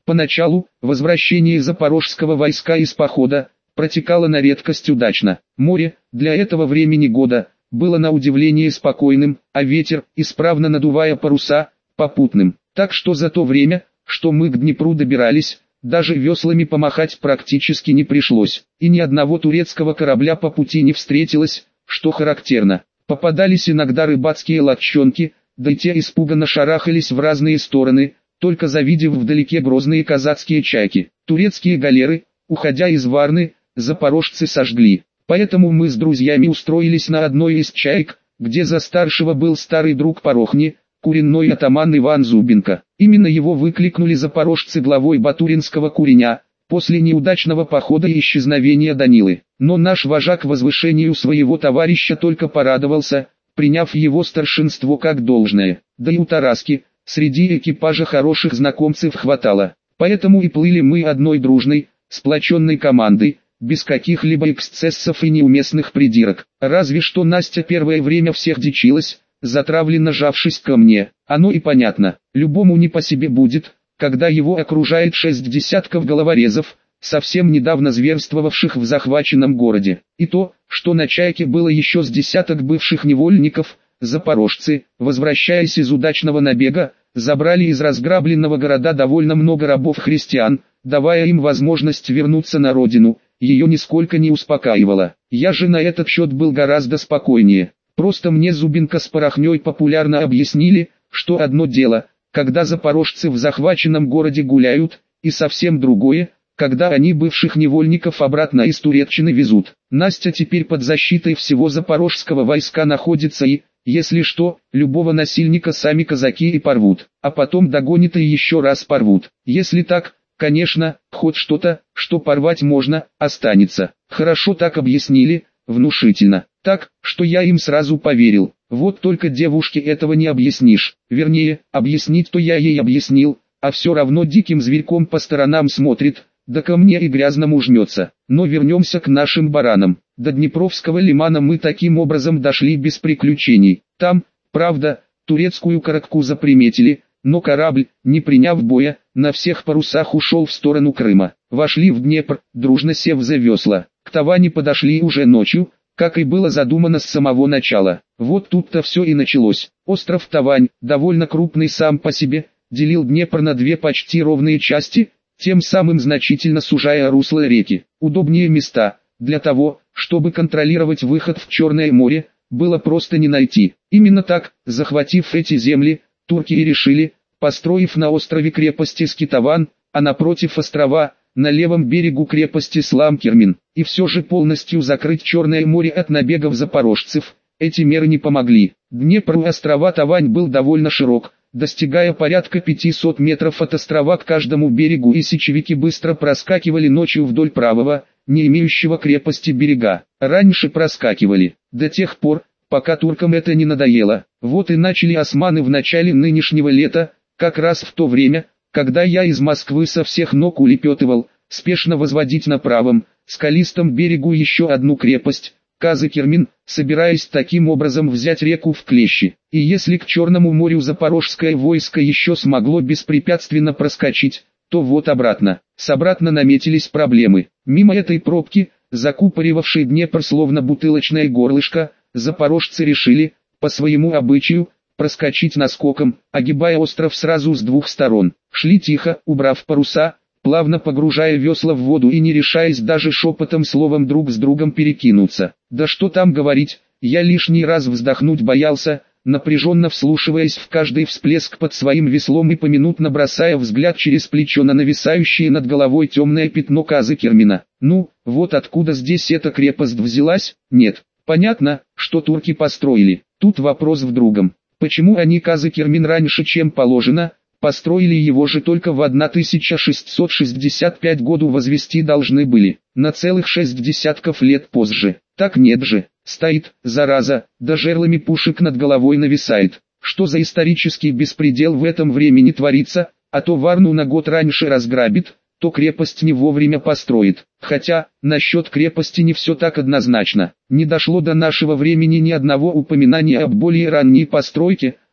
Поначалу, возвращение запорожского войска из похода протекало на редкость удачно. Море, для этого времени года, было на удивление спокойным, а ветер, исправно надувая паруса, попутным. Так что за то время, что мы к Днепру добирались, даже веслами помахать практически не пришлось, и ни одного турецкого корабля по пути не встретилось, что характерно. Попадались иногда рыбацкие лодчонки, да и те испуганно шарахались в разные стороны, только завидев вдалеке грозные казацкие чайки. Турецкие галеры, уходя из Варны, запорожцы сожгли. Поэтому мы с друзьями устроились на одной из чаек, где за старшего был старый друг Порохни, куренной атаман Иван Зубенко. Именно его выкликнули запорожцы главой батуринского куреня, после неудачного похода и исчезновения Данилы. Но наш вожак возвышению своего товарища только порадовался, приняв его старшинство как должное. Да и у Тараски, среди экипажа хороших знакомцев хватало. Поэтому и плыли мы одной дружной, сплоченной командой, без каких-либо эксцессов и неуместных придирок. Разве что Настя первое время всех дичилась, затравленно жавшись ко мне. Оно и понятно, любому не по себе будет, когда его окружает шесть десятков головорезов, совсем недавно зверствовавших в захваченном городе. И то, что на чайке было еще с десяток бывших невольников, запорожцы, возвращаясь из удачного набега, забрали из разграбленного города довольно много рабов-христиан, давая им возможность вернуться на родину, ее нисколько не успокаивало. Я же на этот счет был гораздо спокойнее. Просто мне Зубенко с Порохней популярно объяснили, что одно дело, когда запорожцы в захваченном городе гуляют, и совсем другое, когда они бывших невольников обратно из Туреччины везут. Настя теперь под защитой всего запорожского войска находится и, если что, любого насильника сами казаки и порвут, а потом догонят и еще раз порвут. Если так, конечно, хоть что-то, что порвать можно, останется. Хорошо так объяснили, внушительно. Так, что я им сразу поверил. Вот только девушке этого не объяснишь. Вернее, объяснить-то я ей объяснил, а все равно диким зверьком по сторонам смотрит, да ко мне и грязному жмется. Но вернемся к нашим баранам. До Днепровского лимана мы таким образом дошли без приключений. Там, правда, турецкую каракку заприметили, но корабль, не приняв боя, на всех парусах ушел в сторону Крыма. Вошли в Днепр, дружно сев за весла. К Таване подошли уже ночью, как и было задумано с самого начала. Вот тут-то все и началось. Остров Тавань, довольно крупный сам по себе, делил Днепр на две почти ровные части, тем самым значительно сужая русло реки. Удобнее места, для того, чтобы контролировать выход в Черное море, было просто не найти. Именно так, захватив эти земли, турки и решили, построив на острове крепости Скитаван, а напротив острова, на левом берегу крепости Сламкермин, и все же полностью закрыть Черное море от набегов запорожцев, эти меры не помогли. Днепр у острова Тавань был довольно широк, достигая порядка пятисот метров от острова к каждому берегу, и сечевики быстро проскакивали ночью вдоль правого, не имеющего крепости берега. Раньше проскакивали, до тех пор, пока туркам это не надоело. Вот и начали османы в начале нынешнего лета, как раз в то время, когда я из Москвы со всех ног улепетывал, спешно возводить на правом, скалистом берегу еще одну крепость, Казыкермин, собираясь таким образом взять реку в клещи. И если к Черному морю запорожское войско еще смогло беспрепятственно проскочить, то вот обратно. С обратно наметились проблемы. Мимо этой пробки, закупоривавшей Днепр словно бутылочное горлышко, запорожцы решили, по своему обычаю, проскочить наскоком, огибая остров сразу с двух сторон. Шли тихо, убрав паруса, плавно погружая весла в воду и не решаясь даже шепотом словом друг с другом перекинуться. Да что там говорить, я лишний раз вздохнуть боялся, напряженно вслушиваясь в каждый всплеск под своим веслом и поминутно бросая взгляд через плечо на нависающее над головой темное пятно Казыкермина. Ну, вот откуда здесь эта крепость взялась? Нет, понятно, что турки построили. Тут вопрос в другом. Почему они Казыкермин раньше, чем положено, построили его же только в тысяча шестьсот шестьдесят пятом году возвести должны были, на целых шесть десятков лет позже? Так нет же, стоит, зараза, да жерлами пушек над головой нависает. Что за исторический беспредел в этом времени творится, а то Варну на год раньше разграбит, то крепость не вовремя построит. Хотя, насчет крепости не все так однозначно. Не дошло до нашего времени ни одного упоминания об более ранней постройке,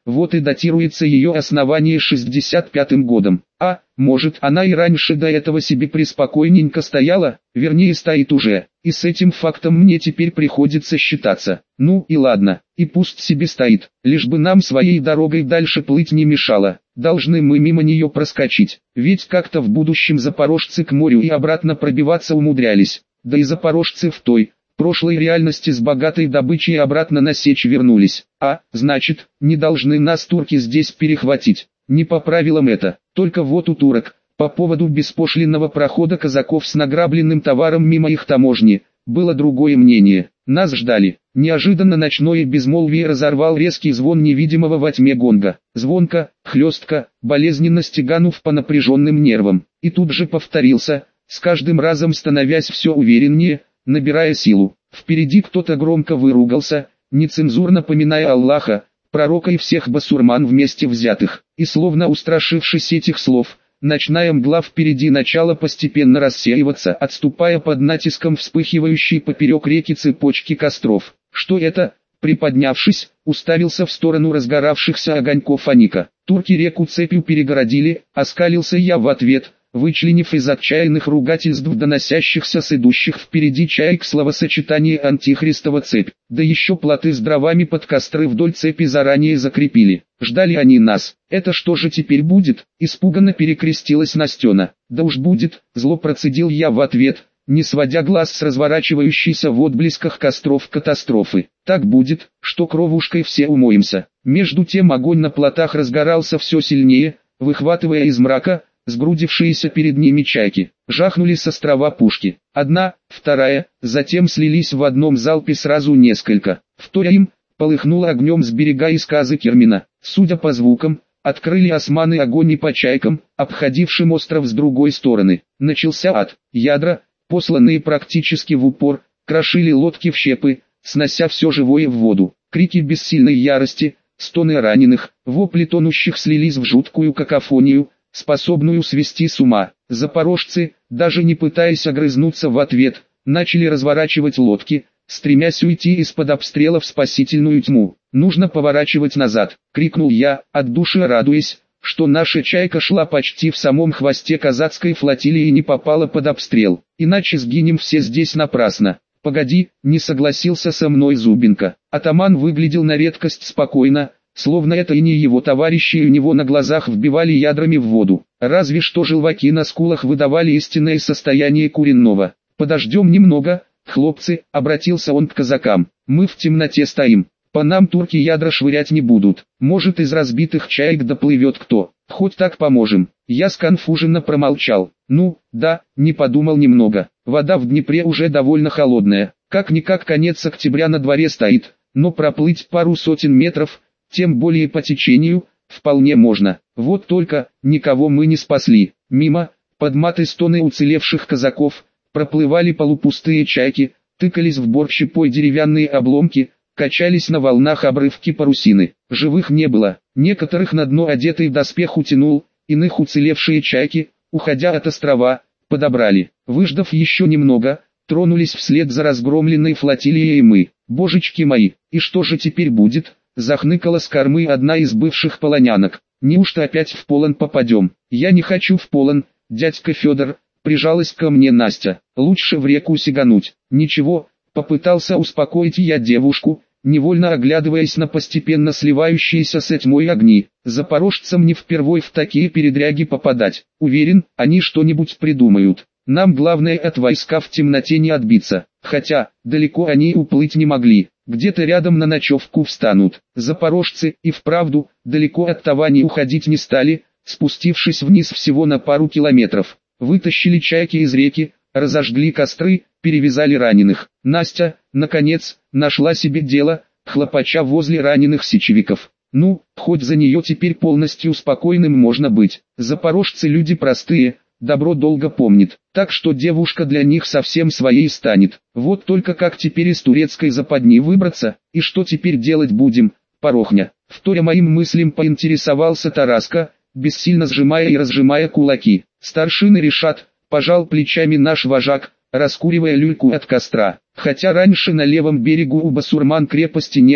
вот и датируется ее основание шестьдесят пятым годом. А, может, она и раньше до этого себе преспокойненько стояла, вернее стоит уже, и с этим фактом мне теперь приходится считаться. Ну и ладно, и пусть себе стоит, лишь бы нам своей дорогой дальше плыть не мешало. Должны мы мимо нее проскочить, ведь как-то в будущем запорожцы к морю и обратно пробиваться умудрялись, да и запорожцы в той, прошлой реальности с богатой добычей обратно на сечь вернулись. А, значит, не должны нас турки здесь перехватить. Не по правилам это, только вот у турок, по поводу беспошлинного прохода казаков с награбленным товаром мимо их таможни, было другое мнение. Нас ждали. Неожиданно ночное безмолвие разорвал резкий звон невидимого во тьме гонга. Звонко, хлестко, болезненно стеганув по напряженным нервам. И тут же повторился, с каждым разом становясь все увереннее, набирая силу. Впереди кто-то громко выругался, нецензурно поминая Аллаха, пророка и всех басурман вместе взятых. И словно устрашившись этих слов, ночная мгла впереди начала постепенно рассеиваться, отступая под натиском вспыхивающей поперек реки цепочки костров. Что это? Приподнявшись, уставился в сторону разгоравшихся огоньков Аника. Турки реку цепью перегородили, оскалился я в ответ, вычленив из отчаянных ругательств, доносящихся с идущих впереди чаек, словосочетание «антихристова цепь», да еще плоты с дровами под костры вдоль цепи заранее закрепили. Ждали они нас. Это что же теперь будет? Испуганно перекрестилась Настена. Да уж будет, зло процедил я в ответ, не сводя глаз с разворачивающейся в отблесках костров катастрофы. Так будет, что кровушкой все умоемся. Между тем огонь на плотах разгорался все сильнее, выхватывая из мрака сгрудившиеся перед ними чайки. Жахнули с острова пушки. Одна, вторая, затем слились в одном залпе сразу несколько. Вторя им, полыхнуло огнем с берега и сказы Кермина. Судя по звукам, открыли османы огонь и по чайкам, обходившим остров с другой стороны. Начался ад. Ядра, посланные практически в упор, крошили лодки в щепы, снося все живое в воду. Крики бессильной ярости, стоны раненых, вопли тонущих слились в жуткую какофонию, способную свести с ума. Запорожцы, даже не пытаясь огрызнуться в ответ, начали разворачивать лодки, стремясь уйти из-под обстрела в спасительную тьму. «Нужно поворачивать назад!» — крикнул я, от души радуясь, что наша чайка шла почти в самом хвосте казацкой флотилии и не попала под обстрел. «Иначе сгинем все здесь напрасно». «Погоди», — не согласился со мной Зубенко. Атаман выглядел на редкость спокойно, словно это и не его товарищи, и у него на глазах вбивали ядрами в воду. Разве что желваки на скулах выдавали истинное состояние Куренного. «Подождем немного, хлопцы», — обратился он к казакам. «Мы в темноте стоим. По нам турки ядра швырять не будут. Может, из разбитых чаек доплывет кто. Хоть так поможем». Я сконфуженно промолчал. Ну, да, не подумал немного. Вода в Днепре уже довольно холодная. Как-никак конец октября на дворе стоит, но проплыть пару сотен метров, тем более по течению, вполне можно. Вот только, никого мы не спасли. Мимо, под маты стоны уцелевших казаков, проплывали полупустые чайки, тыкались в борт щепой деревянные обломки, качались на волнах обрывки парусины. Живых не было, некоторых на дно одетый доспех утянул, иных уцелевшие чайки, уходя от острова, подобрали. Выждав еще немного, тронулись вслед за разгромленной флотилией мы. Божечки мои, и что же теперь будет? Захныкала с кормы одна из бывших полонянок. Неужто опять в полон попадем? Я не хочу в полон, дядька Федор, прижалась ко мне Настя. Лучше в реку сигануть. Ничего, попытался успокоить я девушку, невольно оглядываясь на постепенно сливающиеся с тьмой огни. Запорожцам не впервой в такие передряги попадать. Уверен, они что-нибудь придумают. Нам главное от войска в темноте не отбиться. Хотя, далеко они уплыть не могли. Где-то рядом на ночевку встанут. Запорожцы и вправду, далеко от Тавани уходить не стали, спустившись вниз всего на пару километров. Вытащили чайки из реки, разожгли костры, перевязали раненых. Настя, наконец, нашла себе дело, хлопача возле раненых сечевиков. Ну, хоть за нее теперь полностью спокойным можно быть. Запорожцы люди простые, добро долго помнит, так что девушка для них совсем своей станет. Вот только как теперь из турецкой западни выбраться, и что теперь делать будем, порохня? Вторя моим мыслям поинтересовался Тараска, бессильно сжимая и разжимая кулаки. Старшины решат, пожал плечами наш вожак, раскуривая люльку от костра. Хотя раньше на левом берегу у басурман крепости не было,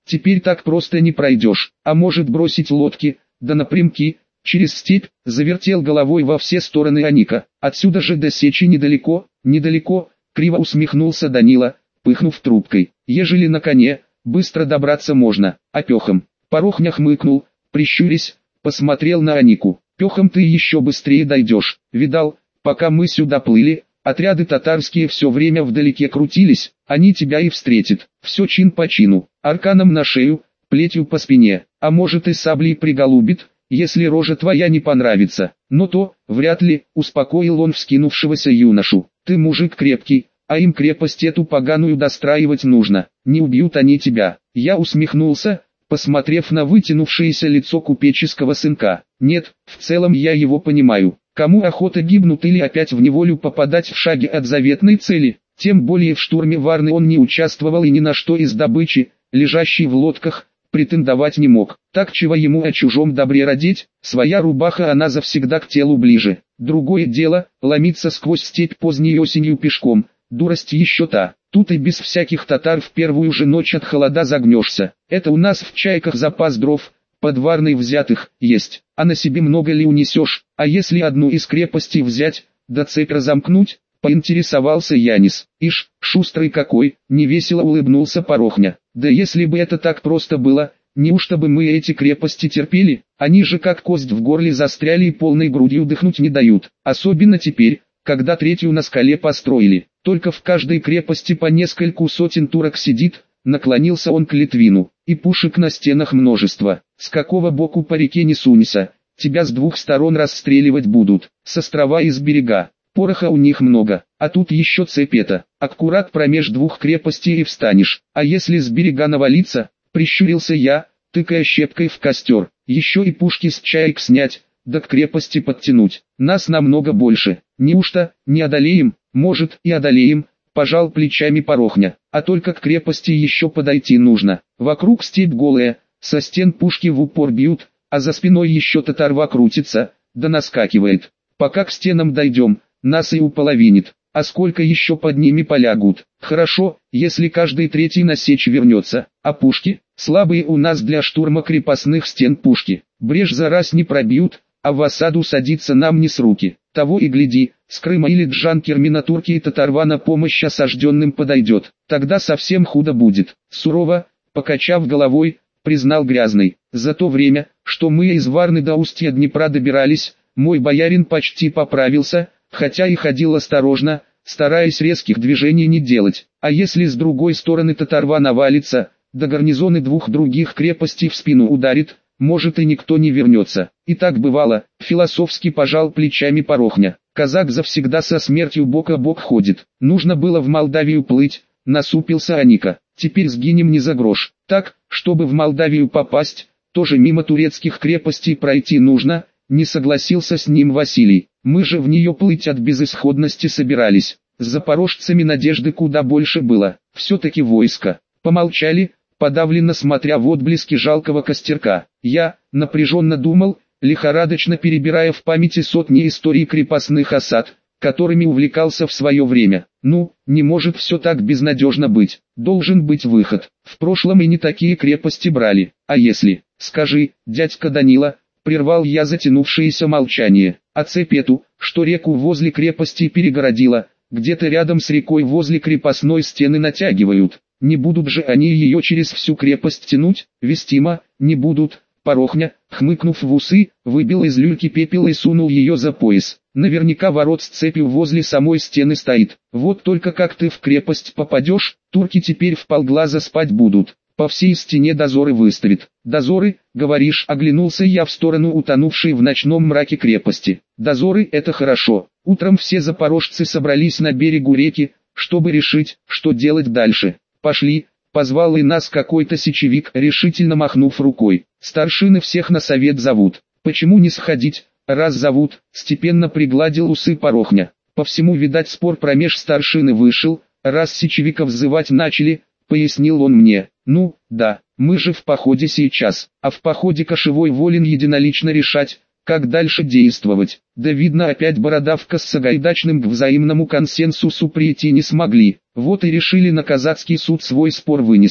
теперь так просто не пройдешь, а может бросить лодки, да напрямки, через степь, завертел головой во все стороны Аника. Отсюда же до Сечи недалеко, недалеко, криво усмехнулся Данила, пыхнув трубкой. Ежели на коне, быстро добраться можно, а пехом. Порохня хмыкнул, прищурясь, посмотрел на Анику. Пехом ты еще быстрее дойдешь. Видал, пока мы сюда плыли, отряды татарские все время вдалеке крутились, они тебя и встретят. Все чин по чину, арканом на шею, плетью по спине, а может и саблей приголубит, если рожа твоя не понравится. Но то, вряд ли, успокоил он вскинувшегося юношу. Ты мужик крепкий, а им крепость эту поганую достраивать нужно. Не убьют они тебя. Я усмехнулся, посмотрев на вытянувшееся лицо купеческого сынка. Нет, в целом я его понимаю. Кому охота гибнуть или опять в неволю попадать в шаге от заветной цели, тем более в штурме Варны он не участвовал и ни на что из добычи, лежащей в лодках, претендовать не мог. Так чего ему о чужом добре родить, своя рубаха она завсегда к телу ближе. Другое дело, ломиться сквозь степь поздней осенью пешком, дурость еще та. Тут и без всяких татар в первую же ночь от холода загнешься. Это у нас в Чайках запас дров, под Варной взятых, есть. А на себе много ли унесешь? А если одну из крепостей взять, да цепь разомкнуть? Поинтересовался Янис. Ишь, шустрый какой, невесело улыбнулся Порохня. Да если бы это так просто было, неужто бы мы эти крепости терпели? Они же как кость в горле застряли и полной грудью дыхнуть не дают. Особенно теперь, когда третью на скале построили. Только в каждой крепости по нескольку сотен турок сидит, наклонился он к Литвину, и пушек на стенах множество. С какого боку по реке не сунься, тебя с двух сторон расстреливать будут, с острова и с берега. Пороха у них много, а тут еще цепь эта, аккурат промеж двух крепостей и встанешь. А если с берега навалиться, прищурился я, тыкая щепкой в костер, еще и пушки с чаек снять, да к крепости подтянуть. Нас намного больше, неужто не одолеем? Может и одолеем, пожал плечами Порохня, а только к крепости еще подойти нужно. Вокруг степь голая, со стен пушки в упор бьют, а за спиной еще татарва крутится, да наскакивает. Пока к стенам дойдем, нас и уполовинит, а сколько еще под ними полягут. Хорошо, если каждый третий на сечь вернется, а пушки, слабые у нас для штурма крепостных стен пушки, брешь за раз не пробьют, а в осаду садиться нам не с руки. Того и гляди, с Крыма или Джанкермина-турки и татарва на помощь осажденным подойдет, тогда совсем худо будет. Сурово, покачав головой, признал Грязный. За то время, что мы из Варны до устья Днепра добирались, мой боярин почти поправился, хотя и ходил осторожно, стараясь резких движений не делать. А если с другой стороны татарва навалится, да гарнизоны двух других крепостей в спину ударит, может и никто не вернется. И так бывало, философски пожал плечами Порохня. Казак завсегда со смертью бок о бок ходит. Нужно было в Молдавию плыть, насупился Аника. Теперь сгинем не за грош. Так, чтобы в Молдавию попасть, тоже мимо турецких крепостей пройти нужно, не согласился с ним Василий. Мы же в нее плыть от безысходности собирались. С запорожцами надежды куда больше было. Все-таки войско. Помолчали, подавленно смотря в отблески жалкого костерка. Я напряженно думал, лихорадочно перебирая в памяти сотни историй крепостных осад, которыми увлекался в свое время. Ну, не может все так безнадежно быть. Должен быть выход. В прошлом и не такие крепости брали. А если, скажи, дядька Данила, прервал я затянувшееся молчание, а цепь эту, что реку возле крепости перегородила, где-то рядом с рекой возле крепостной стены натягивают. Не будут же они ее через всю крепость тянуть? Вестимо, не будут. Порохня, хмыкнув в усы, выбил из люльки пепел и сунул ее за пояс. Наверняка ворот с цепью возле самой стены стоит. Вот только как ты в крепость попадешь, турки теперь вполглаза спать будут. По всей стене дозоры выставит. Дозоры, говоришь, оглянулся я в сторону утонувшей в ночном мраке крепости. Дозоры — это хорошо. Утром все запорожцы собрались на берегу реки, чтобы решить, что делать дальше. Пошли, позвал и нас какой-то сечевик, решительно махнув рукой. Старшины всех на совет зовут. Почему не сходить, раз зовут? Степенно пригладил усы Порохня. По всему, видать, спор промеж старшины вышел, раз сечевиков взывать начали, пояснил он мне. Ну, да, мы же в походе сейчас, а в походе кошевой волен единолично решать, как дальше действовать. Да видно, опять Бородавка с Сагайдачным к взаимному консенсусу прийти не смогли. Вот и решили на казацкий суд свой спор вынести.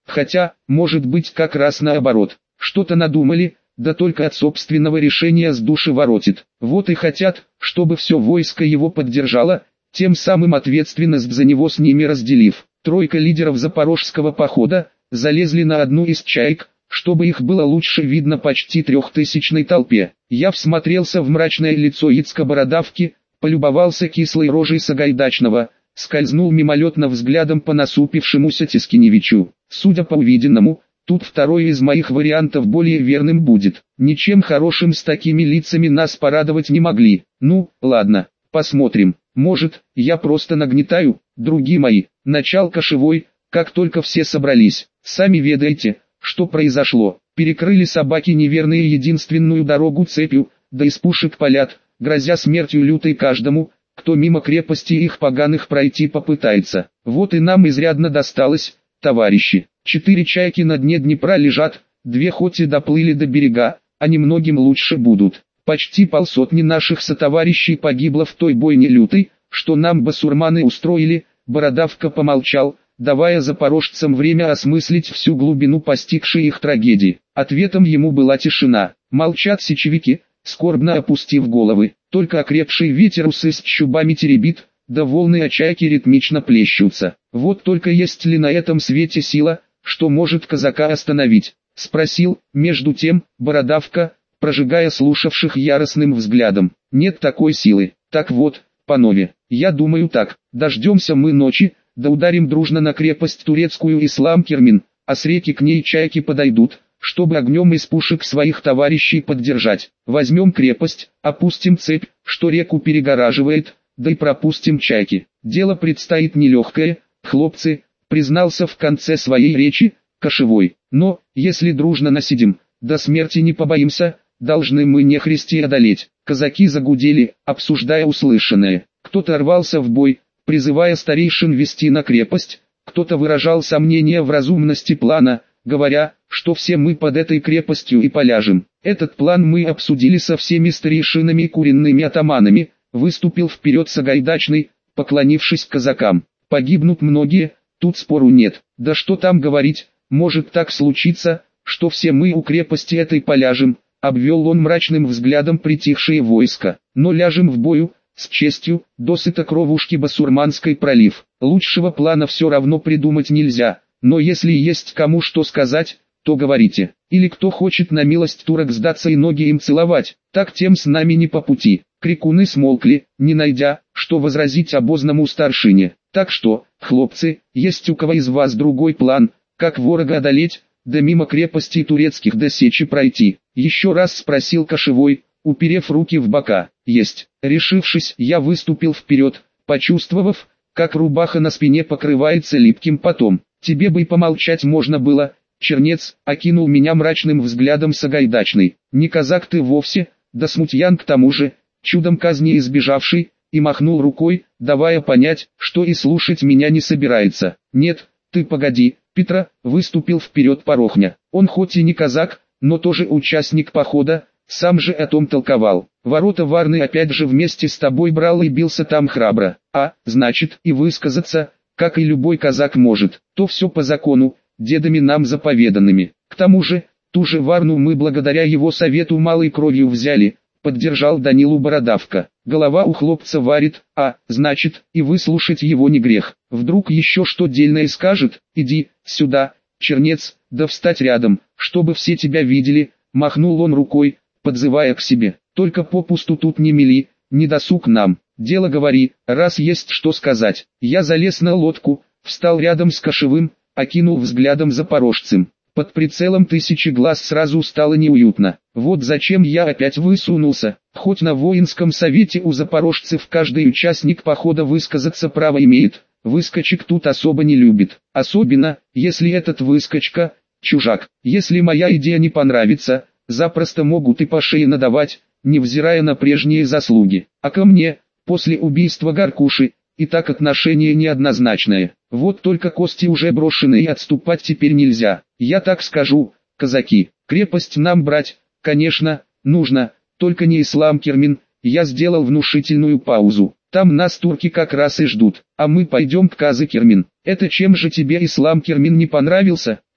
Хотя, может быть как раз наоборот. Что-то надумали, да только от собственного решения с души воротит. Вот и хотят, чтобы все войско его поддержало, тем самым ответственность за него с ними разделив. Тройка лидеров запорожского похода залезли на одну из чаек, чтобы их было лучше видно почти трехтысячной толпе. Я всмотрелся в мрачное лицо Яцка-бородавки, полюбовался кислой рожей Сагайдачного, скользнул мимолетно взглядом по насупившемуся Тискиневичу. Судя по увиденному, тут второй из моих вариантов более верным будет. Ничем хорошим с такими лицами нас порадовать не могли. Ну, ладно, посмотрим. Может, я просто нагнетаю, други мои. Начал кошевой, как только все собрались. Сами ведаете, что произошло. Перекрыли собаки неверные единственную дорогу цепью, да из пушек палят, грозя смертью лютой каждому, кто мимо крепости их поганых пройти попытается. Вот и нам изрядно досталось, товарищи. Четыре чайки на дне Днепра лежат, две хоть и доплыли до берега, а немногим лучше будут. Почти полсотни наших сотоварищей погибло в той бойне лютой, что нам басурманы устроили. Бородавка помолчал, давая запорожцам время осмыслить всю глубину постигшей их трагедии. Ответом ему была тишина. Молчат сечевики, скорбно опустив головы. Только окрепший ветер усы с чубами теребит, да волны о чайке ритмично плещутся. Вот только есть ли на этом свете сила, что может казака остановить? Спросил, между тем, Бородавка, прожигая слушавших яростным взглядом. Нет такой силы. Так вот, панове, я думаю так, дождемся мы ночи, да ударим дружно на крепость турецкую Ислам-Кермин, а с реки к ней чайки подойдут, чтобы огнем из пушек своих товарищей поддержать. Возьмем крепость, опустим цепь, что реку перегораживает, да и пропустим чайки. Дело предстоит нелегкое, хлопцы, признался в конце своей речи, кошевой. Но, если дружно насидим, до смерти не побоимся, должны мы нехристи одолеть. Казаки загудели, обсуждая услышанное. Кто-то рвался в бой, призывая старейшин вести на крепость, кто-то выражал сомнения в разумности плана, говоря, что все мы под этой крепостью и поляжем. Этот план мы обсудили со всеми старейшинами и куренными атаманами, выступил вперед Сагайдачный, поклонившись казакам. Погибнут многие, тут спору нет. Да что там говорить, может так случиться, что все мы у крепости этой поляжем, обвел он мрачным взглядом притихшее войско. Но ляжем в бою, с честью, досыта кровушки басурманской пролив. Лучшего плана все равно придумать нельзя, но если есть кому что сказать, то говорите. Или кто хочет на милость турок сдаться и ноги им целовать, так тем с нами не по пути. Крикуны смолкли, не найдя, что возразить обозному старшине. Так что, хлопцы, есть у кого из вас другой план, как ворога одолеть, да мимо крепостей турецких до сечи пройти? Еще раз спросил кошевой, уперев руки в бока. Есть. Решившись, я выступил вперед, почувствовав, как рубаха на спине покрывается липким потом. Тебе бы и помолчать можно было. Чернец окинул меня мрачным взглядом Сагайдачный. Не казак ты вовсе, да смутьян к тому же, чудом казни избежавший, и махнул рукой, давая понять, что и слушать меня не собирается. Нет, ты погоди, Петра, выступил вперед Порохня. Он хоть и не казак, но тоже участник похода, сам же о том толковал. Ворота Варны опять же вместе с тобой брал и бился там храбро. А, значит, и высказаться, как и любой казак может, то все по закону, дедами нам заповеданными. К тому же, ту же Варну мы благодаря его совету малой кровью взяли, поддержал Данилу Бородавка. Голова у хлопца варит, а, значит, и выслушать его не грех. Вдруг еще что дельное скажет, иди, сюда, чернец, да встать рядом, чтобы все тебя видели, махнул он рукой, подзывая к себе. Только попусту тут не мели, не досуг нам, дело говори, раз есть что сказать. Я залез на лодку, встал рядом с кошевым, окинул взглядом запорожцем. Под прицелом тысячи глаз сразу стало неуютно. Вот зачем я опять высунулся. Хоть на воинском совете у запорожцев каждый участник похода высказаться право имеет, выскочек тут особо не любит. Особенно, если этот выскочка – чужак. Если моя идея не понравится, запросто могут и по шее надавать, невзирая на прежние заслуги. А ко мне, после убийства Гаркуши, и так отношение неоднозначное. Вот только кости уже брошены и отступать теперь нельзя. Я так скажу, казаки, крепость нам брать, конечно, нужно, только не Ислам-Кермин. Я сделал внушительную паузу. Там нас турки как раз и ждут, а мы пойдем к Казы-Кермин. Это чем же тебе Ислам-Кермин не понравился?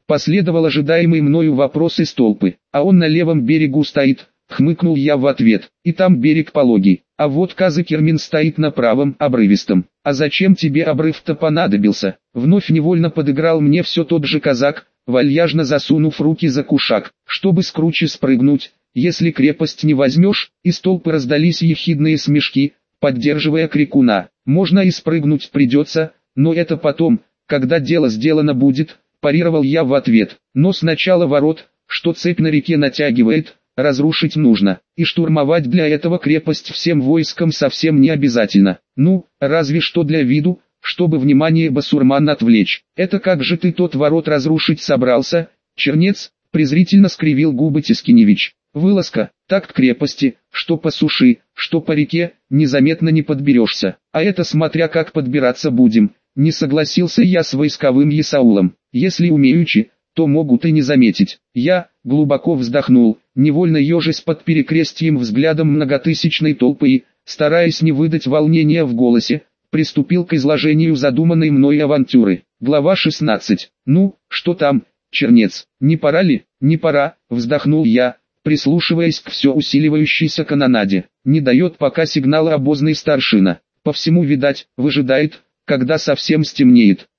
Последовал ожидаемый мною вопрос из толпы. А он на левом берегу стоит, хмыкнул я в ответ. И там берег пологий. А вот Казакермин стоит на правом, обрывистом. А зачем тебе обрыв-то понадобился? Вновь невольно подыграл мне все тот же казак, вальяжно засунув руки за кушак, чтобы с кручи спрыгнуть. Если крепость не возьмешь, из толпы раздались ехидные смешки, поддерживая крикуна. Можно и спрыгнуть придется, но это потом, когда дело сделано будет, парировал я в ответ. Но сначала ворот, что цепь на реке натягивает, разрушить нужно, и штурмовать для этого крепость всем войском совсем не обязательно. Ну, разве что для виду, чтобы внимание басурман отвлечь. Это как же ты тот ворот разрушить собрался, чернец? Презрительно скривил губы Тискиневич. Вылазка, так к крепости, что по суше, что по реке, незаметно не подберешься. А это смотря как подбираться будем. Не согласился я с войсковым Есаулом. Если умеючи, то могут и не заметить. Я, глубоко вздохнул, невольно ежась под перекрестием взглядом многотысячной толпы и, стараясь не выдать волнения в голосе, приступил к изложению задуманной мной авантюры. Глава шестнадцать. Ну, что там, чернец, не пора ли? Не пора, вздохнул я, прислушиваясь к все усиливающейся канонаде. Не дает пока сигнала обозный старшина. По всему, видать, выжидает, когда совсем стемнеет.